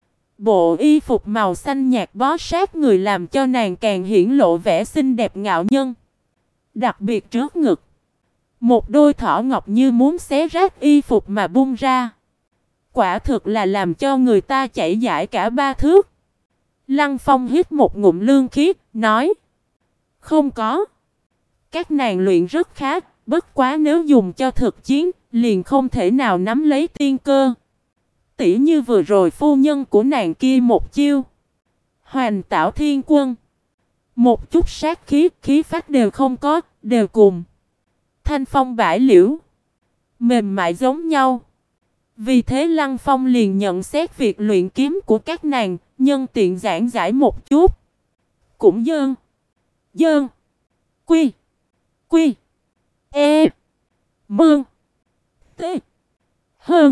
Bộ y phục màu xanh nhạt bó sát người làm cho nàng càng hiển lộ vẻ xinh đẹp ngạo nhân. Đặc biệt trước ngực, một đôi thỏ ngọc như muốn xé rách y phục mà bung ra. Quả thực là làm cho người ta chảy dãi cả ba thước. Lăng Phong hít một ngụm lương khí, nói: Không có. Các nàng luyện rất khá, bất quá nếu dùng cho thực chiến, liền không thể nào nắm lấy tiên cơ. Tỉ như vừa rồi phu nhân của nàng kia một chiêu Hoành Tảo Thiên Quân, một chút sát khí, khí phách đều không có, đều cùng thanh phong bãi liễu, mềm mại giống nhau. Vì thế Lăng Phong liền nhận xét việc luyện kiếm của các nàng, nhân tiện giảng giải một chút. Cũng dơn, quy, mương, tê, hơn,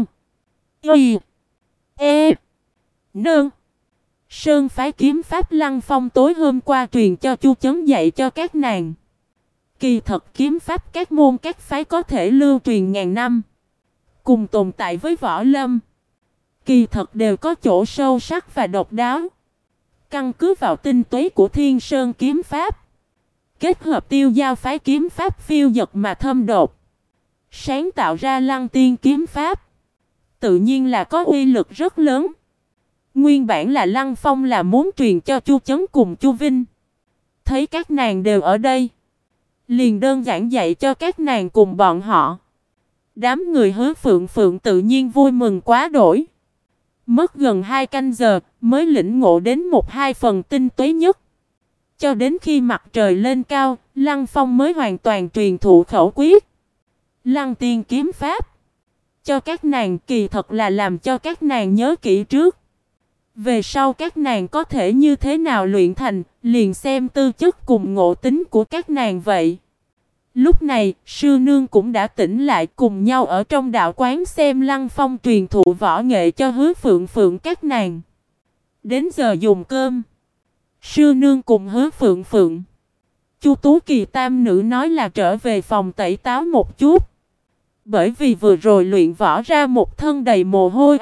nương. Sơn phái kiếm pháp Lăng Phong tối hôm qua truyền cho Chu Chấn dạy cho các nàng. Kỳ thật kiếm pháp các môn các phái có thể lưu truyền ngàn năm, cùng tồn tại với võ lâm. Kỳ thật đều có chỗ sâu sắc và độc đáo. Căn cứ vào tinh túy của Thiên Sơn kiếm pháp, kết hợp Tiêu Giao phái kiếm pháp phiêu dật mà thâm độc, sáng tạo ra Lăng Tiên kiếm pháp, tự nhiên là có uy lực rất lớn. Nguyên bản là Lăng Phong là muốn truyền cho Chu Chấn cùng Chu Vinh. Thấy các nàng đều ở đây, liền đơn giản dạy cho các nàng cùng bọn họ. Đám người Hứa Phượng Phượng tự nhiên vui mừng quá đổi. Mất gần 2 canh giờ mới lĩnh ngộ đến 1-2 phần tinh túy nhất. Cho đến khi mặt trời lên cao, Lăng Phong mới hoàn toàn truyền thụ khẩu quyết Lăng Tiên kiếm pháp cho các nàng, kỳ thật là làm cho các nàng nhớ kỹ trước. Về sau các nàng có thể như thế nào luyện thành, liền xem tư chất cùng ngộ tính của các nàng vậy. Lúc này, sư nương cũng đã tỉnh lại, cùng nhau ở trong đạo quán xem Lăng Phong truyền thụ võ nghệ cho Hứa Phượng Phượng các nàng. Đến giờ dùng cơm, sư nương cùng Hứa Phượng Phượng, Chu Tú Kỳ tam nữ nói là trở về phòng tẩy táo một chút. Bởi vì vừa rồi luyện võ ra một thân đầy mồ hôi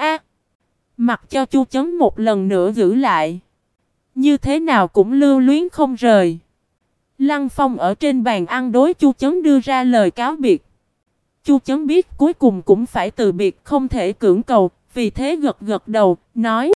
mặc cho Chu Chấn một lần nữa giữ lại, như thế nào cũng lưu luyến không rời. Lăng Phong ở trên bàn ăn đối Chu Chấn đưa ra lời cáo biệt. Chu Chấn biết cuối cùng cũng phải từ biệt, không thể cưỡng cầu, vì thế gật gật đầu, nói: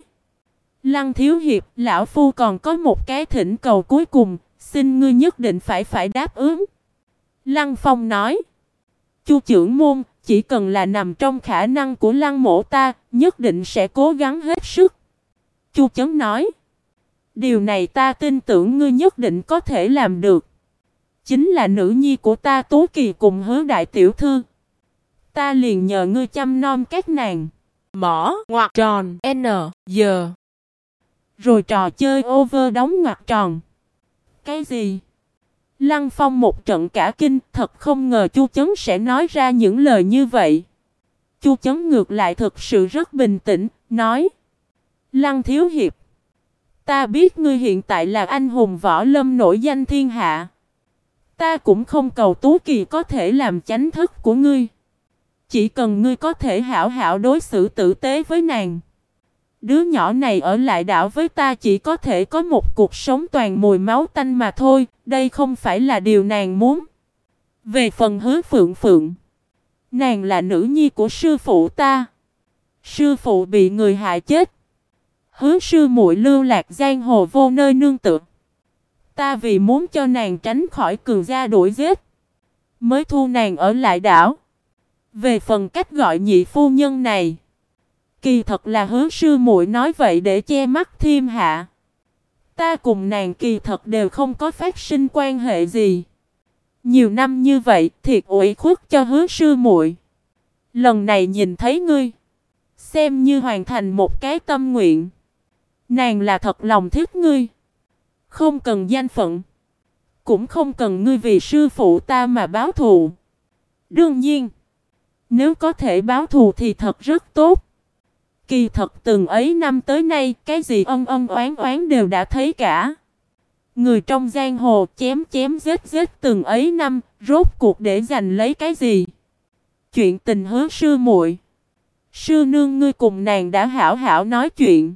Lăng thiếu hiệp, lão phu còn có một cái thỉnh cầu cuối cùng, xin ngươi nhất định phải đáp ứng. Lăng Phong nói: Chu trưởng môn, chỉ cần là nằm trong khả năng của Lăng mỗ ta, nhất định sẽ cố gắng hết sức. Chu Chấn nói: Điều này ta tin tưởng ngươi nhất định có thể làm được. Chính là nữ nhi của ta Tú Kỳ cùng Hứa đại tiểu thư. Ta liền nhờ ngươi chăm nom các nàng. Mỏ ngoặc tròn N giờ. Rồi trò chơi over đóng ngoặc tròn. Cái gì? Lăng Phong một trận cả kinh, thật không ngờ Chu Chấn sẽ nói ra những lời như vậy. Chu Chấn ngược lại thực sự rất bình tĩnh, nói: Lăng thiếu hiệp, ta biết ngươi hiện tại là anh hùng võ lâm nổi danh thiên hạ. Ta cũng không cầu Tú Kỳ có thể làm chánh thức của ngươi. Chỉ cần ngươi có thể hảo hảo đối xử tử tế với nàng. Đứa nhỏ này ở lại đảo với ta chỉ có thể có một cuộc sống toàn mùi máu tanh mà thôi. Đây không phải là điều nàng muốn. Về phần Hứa Phượng Phượng, nàng là nữ nhi của sư phụ ta. Sư phụ bị người hại chết. Hứa sư muội lưu lạc giang hồ vô nơi nương tựa. Ta vì muốn cho nàng tránh khỏi cường gia đuổi giết, mới thu nàng ở lại đảo. Về phần cách gọi nhị phu nhân này, kỳ thật là Hứa sư muội nói vậy để che mắt thiên hạ. Ta cùng nàng kỳ thật đều không có phát sinh quan hệ gì. Nhiều năm như vậy, thiệt ủy khuất cho Hứa sư muội. Lần này nhìn thấy ngươi, xem như hoàn thành một cái tâm nguyện. Nàng là thật lòng thích ngươi. Không cần danh phận, cũng không cần ngươi vì sư phụ ta mà báo thù. Đương nhiên, nếu có thể báo thù thì thật rất tốt. Kỳ thật từng ấy năm tới nay, cái gì ân ân oán oán đều đã thấy cả. Người trong giang hồ chém chém giết giết từng ấy năm, rốt cuộc để giành lấy cái gì? Chuyện tình Hứa sư muội, sư nương ngươi cùng nàng đã hảo hảo nói chuyện.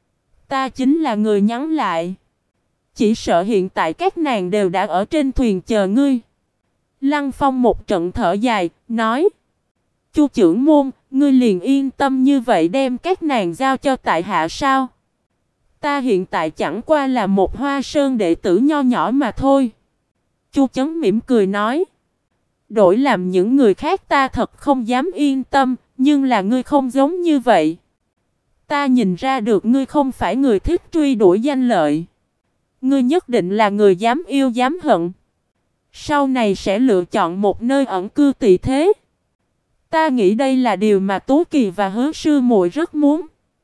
Ta chính là người nhắn lại. Chỉ sợ hiện tại các nàng đều đã ở trên thuyền chờ ngươi. Lăng Phong một trận thở dài, nói: Chu trưởng môn, ngươi liền yên tâm như vậy đem các nàng giao cho tại hạ sao? Ta hiện tại chẳng qua là một Hoa Sơn đệ tử nho nhỏ mà thôi. Chu Chấn mỉm cười nói: Đổi làm những người khác ta thật không dám yên tâm, nhưng là ngươi không giống như vậy. Ta nhìn ra được ngươi không phải người thích truy đuổi danh lợi. Ngươi nhất định là người dám yêu dám hận. Sau này sẽ lựa chọn một nơi ẩn cư tị thế. Ta nghĩ đây là điều mà Tú Kỳ và Hứa sư muội rất muốn.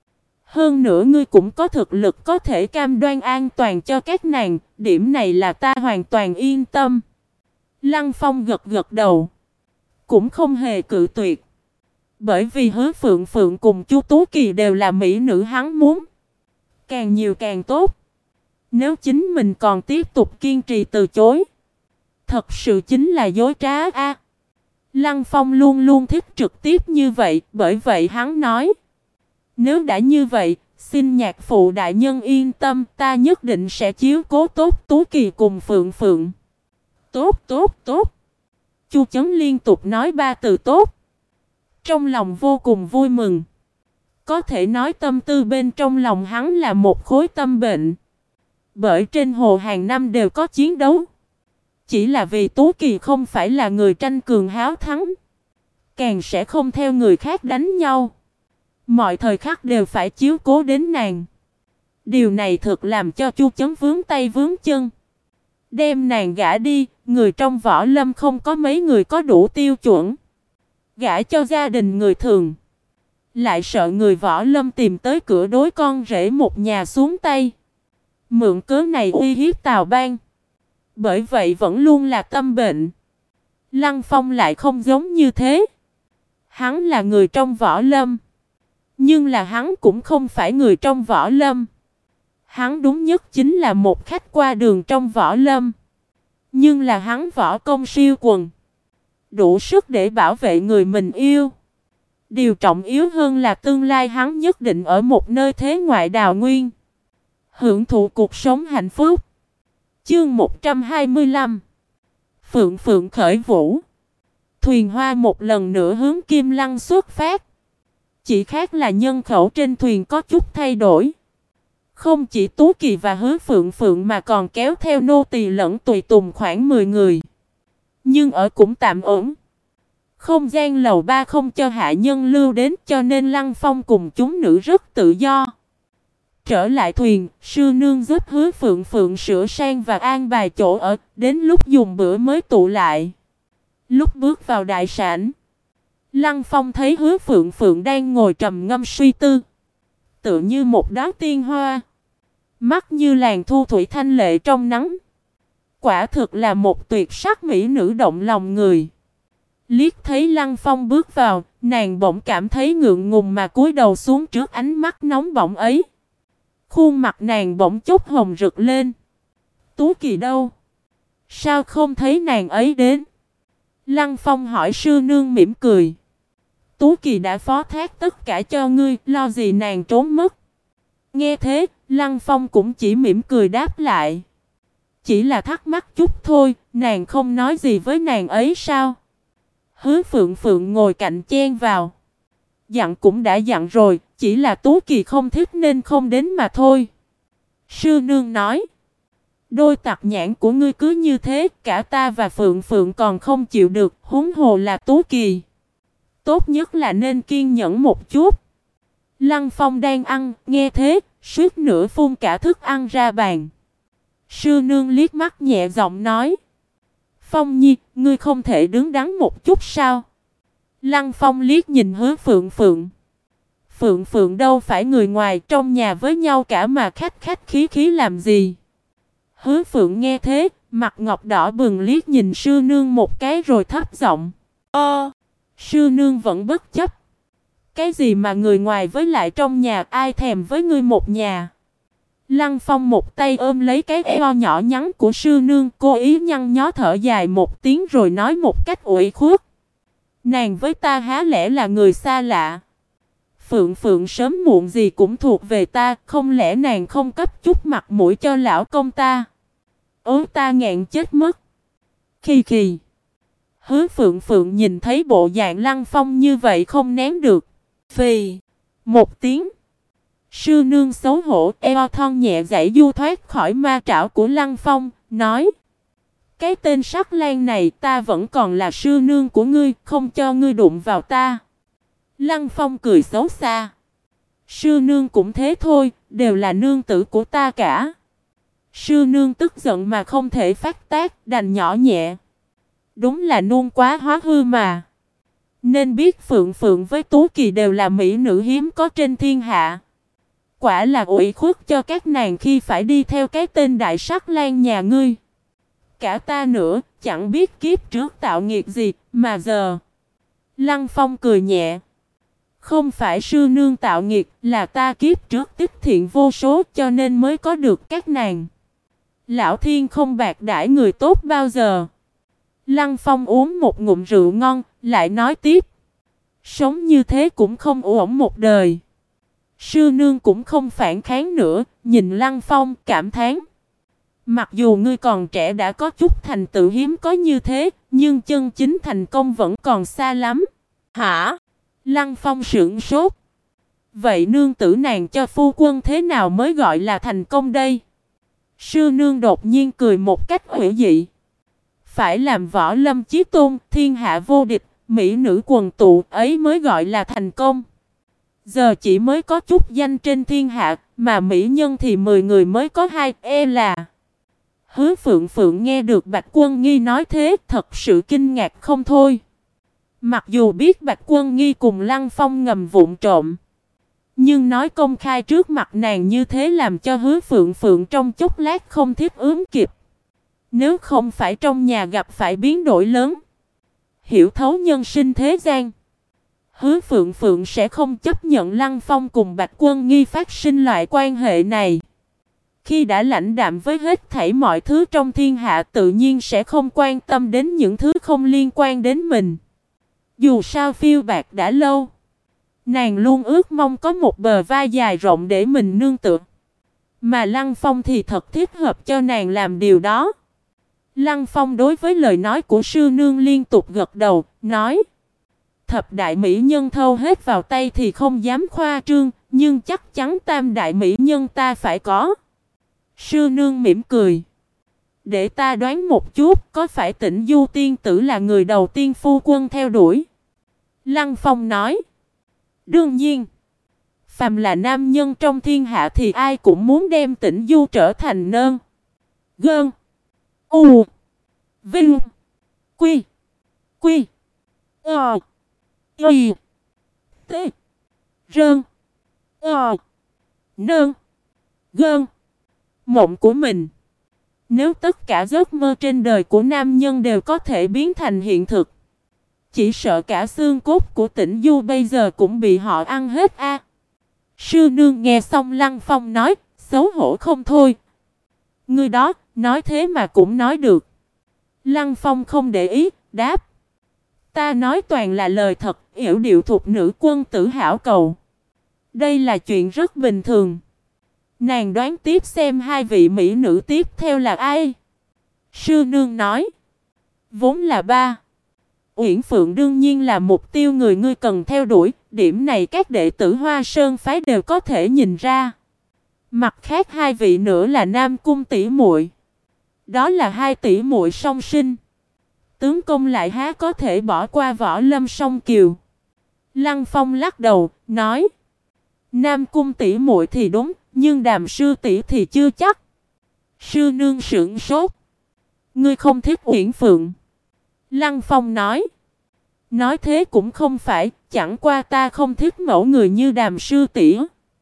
Hơn nữa ngươi cũng có thực lực có thể cam đoan an toàn cho các nàng. Điểm này là ta hoàn toàn yên tâm. Lăng Phong gật gật đầu, cũng không hề cự tuyệt. Bởi vì Hứa Phượng Phượng cùng Chu Tú Kỳ đều là mỹ nữ hắn muốn. Càng nhiều càng tốt. Nếu chính mình còn tiếp tục kiên trì từ chối, thật sự chính là dối trá a. Lăng Phong luôn luôn thích trực tiếp như vậy, bởi vậy hắn nói: Nếu đã như vậy, xin nhạc phụ đại nhân yên tâm, ta nhất định sẽ chiếu cố tốt Tú Kỳ cùng Phượng Phượng. Tốt, tốt, tốt. Chu Chấn liên tục nói 3 từ tốt. Trong lòng vô cùng vui mừng. Có thể nói tâm tư bên trong lòng hắn là một khối tâm bệnh. Bởi trên hồ hàng năm đều có chiến đấu. Chỉ là vì Tú Kỳ không phải là người tranh cường háo thắng, càng sẽ không theo người khác đánh nhau. Mọi thời khắc đều phải chiếu cố đến nàng. Điều này thực làm cho Chu Chấn vướng tay vướng chân. Đem nàng gả đi, người trong võ lâm không có mấy người có đủ tiêu chuẩn. Gả cho gia đình người thường, lại sợ người võ lâm tìm tới cửa đối con rể một nhà xuống tay. Mượn cớ này uy hiếp Tào Bang. Bởi vậy vẫn luôn là tâm bệnh. Lăng Phong lại không giống như thế. Hắn là người trong võ lâm, nhưng là hắn cũng không phải người trong võ lâm. Hắn đúng nhất chính là một khách qua đường trong võ lâm. Nhưng là hắn võ công siêu quần, đủ sức để bảo vệ người mình yêu. Điều trọng yếu hơn là tương lai hắn nhất định ở một nơi thế ngoại đào nguyên, hưởng thụ cuộc sống hạnh phúc. Chương 125. Phượng Phượng khởi vũ. Thuyền hoa một lần nữa hướng Kim Lăng xuất phát. Chỉ khác là nhân khẩu trên thuyền có chút thay đổi. Không chỉ Tú Kỳ và Hứa Phượng Phượng mà còn kéo theo nô tỳ lẫn tùy tùng khoảng 10 người. Nhưng ở cũng tạm ổn. Không gian lầu 3 không cho hạ nhân lưu đến, cho nên Lăng Phong cùng chúng nữ rất tự do. Trở lại thuyền, sư nương giúp Hứa Phượng Phượng sửa sang và an bài chỗ ở, đến lúc dùng bữa mới tụ lại. Lúc bước vào đại sảnh, Lăng Phong thấy Hứa Phượng Phượng đang ngồi trầm ngâm suy tư, tựa như một đóa tiên hoa, mắt như làn thu thủy thanh lệ trong nắng. Quả thực là một tuyệt sắc mỹ nữ động lòng người. Liếc thấy Lăng Phong bước vào, nàng bỗng cảm thấy ngượng ngùng mà cúi đầu xuống trước ánh mắt nóng bỏng ấy. Khuôn mặt nàng bỗng chốc hồng rực lên. Tú Kỳ đâu? Sao không thấy nàng ấy đến? Lăng Phong hỏi sư nương mỉm cười. Tú Kỳ đã phó thác tất cả cho ngươi, lo gì nàng trốn mất. Nghe thế, Lăng Phong cũng chỉ mỉm cười đáp lại. Chỉ là thắc mắc chút thôi, nàng không nói gì với nàng ấy sao? Hứa Phượng Phượng ngồi cạnh chen vào. Dặn cũng đã dặn rồi, chỉ là Tú Kỳ không thích nên không đến mà thôi. Sư nương nói. Đôi tặc nhãn của ngươi cứ như thế, cả ta và Phượng Phượng còn không chịu được, huống hồ là Tú Kỳ. Tốt nhất là nên kiên nhẫn một chút. Lăng Phong đang ăn, nghe thế, suýt nữa phun cả thức ăn ra bàn. Sư nương liếc mắt nhẹ giọng nói. Phong Nhi, ngươi không thể đứng đắn một chút sao? Lăng Phong liếc nhìn Hứa Phượng Phượng. Phượng Phượng đâu phải người ngoài, trong nhà với nhau cả mà khách khách khí khí làm gì? Hứa Phượng nghe thế, mặt ngọc đỏ bừng liếc nhìn sư nương một cái rồi thấp giọng. Sư nương vẫn bất chấp. Cái gì mà người ngoài với lại trong nhà, ai thèm với ngươi một nhà? Lăng Phong một tay ôm lấy cái eo nhỏ nhắn của sư nương, cố ý nhăn nhó thở dài một tiếng rồi nói một cách ủy khuất. Nàng với ta há lẽ là người xa lạ? Phượng Phượng sớm muộn gì cũng thuộc về ta, không lẽ nàng không cấp chút mặt mũi cho lão công ta? Ta ngẹn chết mất. Khì khì. Hứa Phượng Phượng nhìn thấy bộ dạng Lăng Phong như vậy không nén được. Phì. Một tiếng. Sư nương xấu hổ, eo thon nhẹ giãy du thoát khỏi ma trảo của Lăng Phong, nói. Cái tên Sắc Lan này ta vẫn còn là sư nương của ngươi, không cho ngươi đụng vào ta. Lăng Phong cười xấu xa. Sư nương cũng thế thôi, đều là nương tử của ta cả. Sư nương tức giận mà không thể phát tác, đành nhỏ nhẹ. Đúng là nôn quá hóa hư mà. Nên biết Phượng Phượng với Tú Kỳ đều là mỹ nữ hiếm có trên thiên hạ. Quả là ủy khuất cho các nàng khi phải đi theo cái tên Đại Sắc Lan nhà ngươi. Cả ta nữa, chẳng biết kiếp trước tạo nghiệt gì, mà giờ. Lăng Phong cười nhẹ. Không phải sư nương tạo nghiệt, là ta kiếp trước tích thiện vô số cho nên mới có được các nàng. Lão Thiên không bạc đãi người tốt bao giờ. Lăng Phong uống một ngụm rượu ngon, lại nói tiếp. Sống như thế cũng không ổn một đời. Sư nương cũng không phản kháng nữa, nhìn Lăng Phong cảm thán. Mặc dù ngươi còn trẻ đã có chút thành tựu hiếm có như thế, nhưng chân chính thành công vẫn còn xa lắm. Hả? Lăng Phong sững sốt. Vậy nương tử nàng cho phu quân thế nào mới gọi là thành công đây? Sư nương đột nhiên cười một cách hủy dị. Phải làm võ lâm chí tôn, thiên hạ vô địch, mỹ nữ quần tụ ấy mới gọi là thành công. Giờ chỉ mới có chút danh trên thiên hạ, mà mỹ nhân thì 10 người mới có 2, là. Hứa Phượng Phượng nghe được Bạch Quân Nghi nói thế, thật sự kinh ngạc không thôi. Mặc dù biết Bạch Quân Nghi cùng Lăng Phong ngầm vụn trộm, nhưng nói công khai trước mặt nàng như thế làm cho Hứa Phượng Phượng trong chốc lát không thiết ứng kịp. Nếu không phải trong nhà gặp phải biến đổi lớn, hiểu thấu nhân sinh thế gian, Hứa Phượng Phượng sẽ không chấp nhận Lăng Phong cùng Bạch Quân Nghi phát sinh loại quan hệ này. Khi đã lãnh đạm với hết thảy mọi thứ trong thiên hạ, tự nhiên sẽ không quan tâm đến những thứ không liên quan đến mình. Dù sao phiêu bạc đã lâu, nàng luôn ước mong có một bờ vai dài rộng để mình nương tựa. Mà Lăng Phong thì thật thích hợp cho nàng làm điều đó. Lăng Phong đối với lời nói của sư nương liên tục gật đầu, nói. Thập đại mỹ nhân thâu hết vào tay thì không dám khoa trương, nhưng chắc chắn tam đại mỹ nhân ta phải có. Sư nương mỉm cười. Để ta đoán một chút, có phải Tĩnh Du tiên tử là người đầu tiên phu quân theo đuổi? Lăng Phong nói. Đương nhiên. Phàm là nam nhân trong thiên hạ thì ai cũng muốn đem Tĩnh Du trở thành nơn. Gơn. U. Vinh. Quy. Quy. Y. T. Rơn. Ờ. Nơn. Gơn. Mộng của mình. Nếu tất cả giấc mơ trên đời của nam nhân đều có thể biến thành hiện thực, chỉ sợ cả xương cốt của Tĩnh Du bây giờ cũng bị họ ăn hết a. Sư nương nghe xong Lăng Phong nói, xấu hổ không thôi. Ngươi đó, nói thế mà cũng nói được. Lăng Phong không để ý, đáp. Ta nói toàn là lời thật, yểu điệu thuộc nữ quân tử hảo cầu. Đây là chuyện rất bình thường. Nàng đoán tiếp xem hai vị mỹ nữ tiếp theo là ai? Sư nương nói. Vốn là ba. Uyển Phượng đương nhiên là mục tiêu người ngươi cần theo đuổi. Điểm này các đệ tử Hoa Sơn phái đều có thể nhìn ra. Mặt khác hai vị nữa là Nam Cung tỷ muội. Đó là hai tỷ muội song sinh. Tướng công lại há có thể bỏ qua Võ Lâm song kiều. Lăng Phong lắc đầu, nói. Nam Cung tỷ muội thì đúng, nhưng Đàm sư tỷ thì chưa chắc. Sư nương sững sốt. Ngươi không thích Uyển Phượng. Lăng Phong nói. Nói thế cũng không phải, chẳng qua ta không thích mẫu người như Đàm sư tỷ.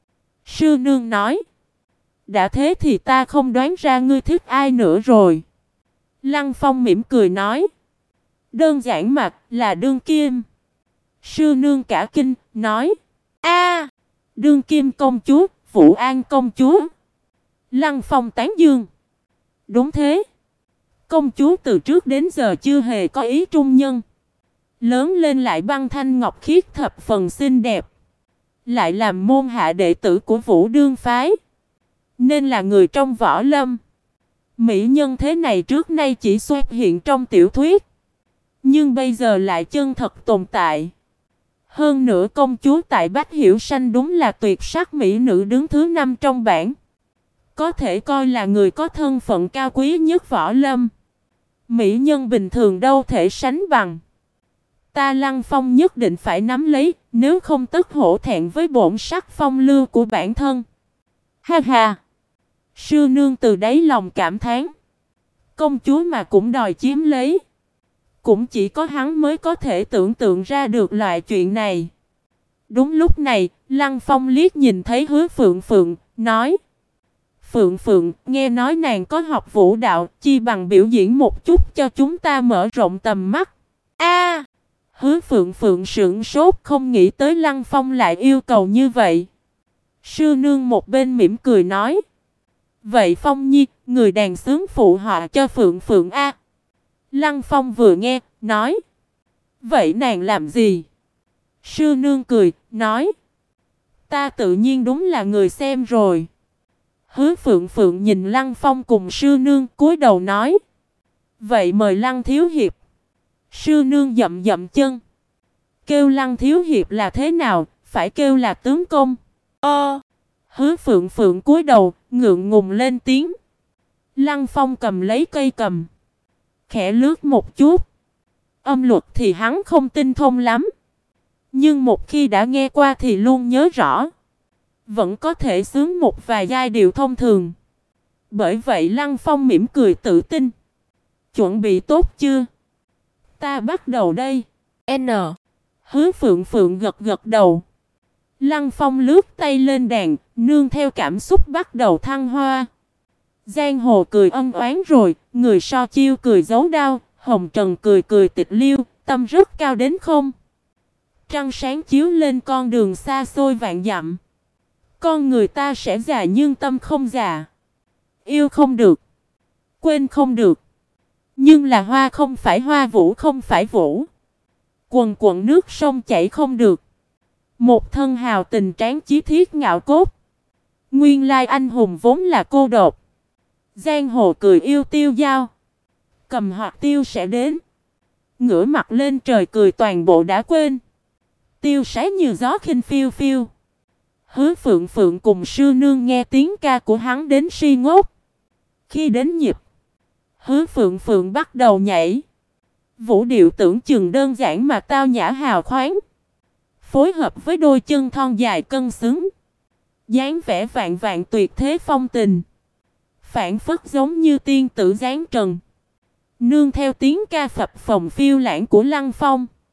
Sư nương nói. Đã thế thì ta không đoán ra ngươi thích ai nữa rồi. Lăng Phong mỉm cười nói. Đơn giản mà, là đương kim. Sư nương cả kinh, nói. A, đương kim công chúa, Vũ An công chúa. Lăng Phong tán dương. Đúng thế. Công chúa từ trước đến giờ chưa hề có ý trung nhân. Lớn lên lại băng thanh ngọc khiết thập phần xinh đẹp. Lại làm môn hạ đệ tử của Vũ Đương phái. Nên là người trong võ lâm. Mỹ nhân thế này trước nay chỉ xuất hiện trong tiểu thuyết. Nhưng bây giờ lại chân thật tồn tại. Hơn nữa công chúa tại Bách Hiểu Sanh đúng là tuyệt sắc mỹ nữ đứng thứ 5 trong bảng. Có thể coi là người có thân phận cao quý nhất võ lâm. Mỹ nhân bình thường đâu thể sánh bằng. Ta Lăng Phong nhất định phải nắm lấy, nếu không tất hổ thẹn với bổn sắc phong lưu của bản thân. Ha ha! Sư nương từ đáy lòng cảm thán. Công chúa mà cũng đòi chiếm lấy. Cũng chỉ có hắn mới có thể tưởng tượng ra được loại chuyện này. Đúng lúc này, Lăng Phong liếc nhìn thấy Hứa Phượng Phượng, nói. Phượng Phượng, nghe nói nàng có học vũ đạo, chi bằng biểu diễn một chút cho chúng ta mở rộng tầm mắt. A, Hứa Phượng Phượng sững sốt không nghĩ tới Lăng Phong lại yêu cầu như vậy. Sư nương một bên mỉm cười nói. Vậy Phong Nhi, người đàn xướng phụ họa cho Phượng Phượng A. Lăng Phong vừa nghe, nói. Vậy nàng làm gì? Sư nương cười, nói. Ta tự nhiên đúng là người xem rồi. Hứa Phượng Phượng nhìn Lăng Phong cùng sư nương cúi đầu nói. Vậy mời Lăng Thiếu Hiệp. Sư nương dậm dậm chân. Kêu Lăng Thiếu Hiệp là thế nào? Phải kêu là tướng công. Hứa Phượng Phượng cúi đầu, ngượng ngùng lên tiếng. Lăng Phong cầm lấy cây cầm. Khẽ lướt một chút. Âm luật thì hắn không tinh thông lắm. Nhưng một khi đã nghe qua thì luôn nhớ rõ. Vẫn có thể xướng một vài giai điệu thông thường. Bởi vậy Lăng Phong mỉm cười tự tin. Chuẩn bị tốt chưa? Ta bắt đầu đây. N. Hứa Phượng Phượng gật gật đầu. Lăng Phong lướt tay lên đàn, nương theo cảm xúc bắt đầu thăng hoa. Giang Hồ cười ân oán rồi, người so chiêu cười giấu đau, Hồng Trần cười cười tịch liêu, tâm rất cao đến không. Trăng sáng chiếu lên con đường xa xôi vạn dặm. Con người ta sẽ già nhưng tâm không già. Yêu không được, quên không được. Nhưng là hoa không phải hoa, vũ không phải vũ. Quần quận nước sông chảy không được. Một thân hào tình tráng chí thiết ngạo cốt. Nguyên lai anh hùng vốn là cô độc. Giang hồ cười yêu tiêu dao. Cầm hoặc tiêu sẽ đến. Ngửa mặt lên trời cười toàn bộ đã quên. Tiêu sái như gió khinh phiêu phiêu. Hứa Phượng Phượng cùng sư nương nghe tiếng ca của hắn đến si ngốc. Khi đến nhịp, Hứa Phượng Phượng bắt đầu nhảy. Vũ điệu tưởng chừng đơn giản mà tao nhã hào khoáng. Phối hợp với đôi chân thon dài cân xứng. Dáng vẻ vạn vạn tuyệt thế phong tình. Phản phất giống như tiên tử dáng trần. Nương theo tiếng ca phập phồng phiêu lãng của Lăng Phong.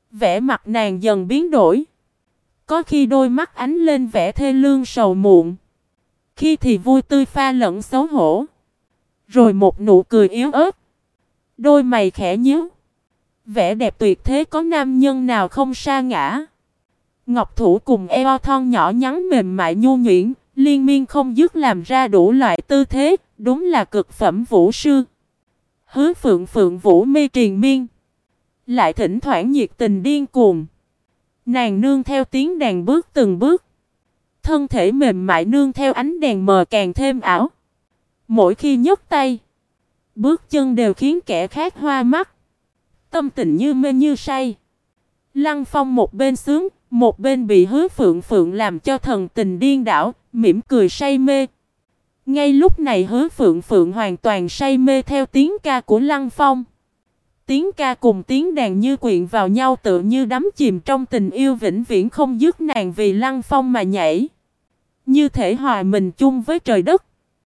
Vẻ mặt nàng dần biến đổi. Có khi đôi mắt ánh lên vẻ thê lương sầu muộn. Khi thì vui tươi pha lẫn xấu hổ. Rồi một nụ cười yếu ớt. Đôi mày khẽ nhíu. Vẻ đẹp tuyệt thế có nam nhân nào không sa ngã. Ngọc thủ cùng eo thon nhỏ nhắn mềm mại nhu nhuyễn, liên miên không dứt làm ra đủ loại tư thế, đúng là cực phẩm vũ sư. Hứa Phượng Phượng vũ mê triền miên. Lại thỉnh thoảng nhiệt tình điên cuồng. Nàng nương theo tiếng đàn bước từng bước. Thân thể mềm mại nương theo ánh đèn mờ càng thêm ảo. Mỗi khi nhấc tay, bước chân đều khiến kẻ khác hoa mắt. Tâm tình như mê như say. Lăng Phong một bên sướng, một bên bị Hứa Phượng Phượng làm cho thần tình điên đảo, mỉm cười say mê. Ngay lúc này Hứa Phượng Phượng hoàn toàn say mê theo tiếng ca của Lăng Phong. Tiếng ca cùng tiếng đàn như quyện vào nhau tựa như đắm chìm trong tình yêu vĩnh viễn không dứt, nàng vì Lăng Phong mà nhảy. Như thể hòa mình chung với trời đất.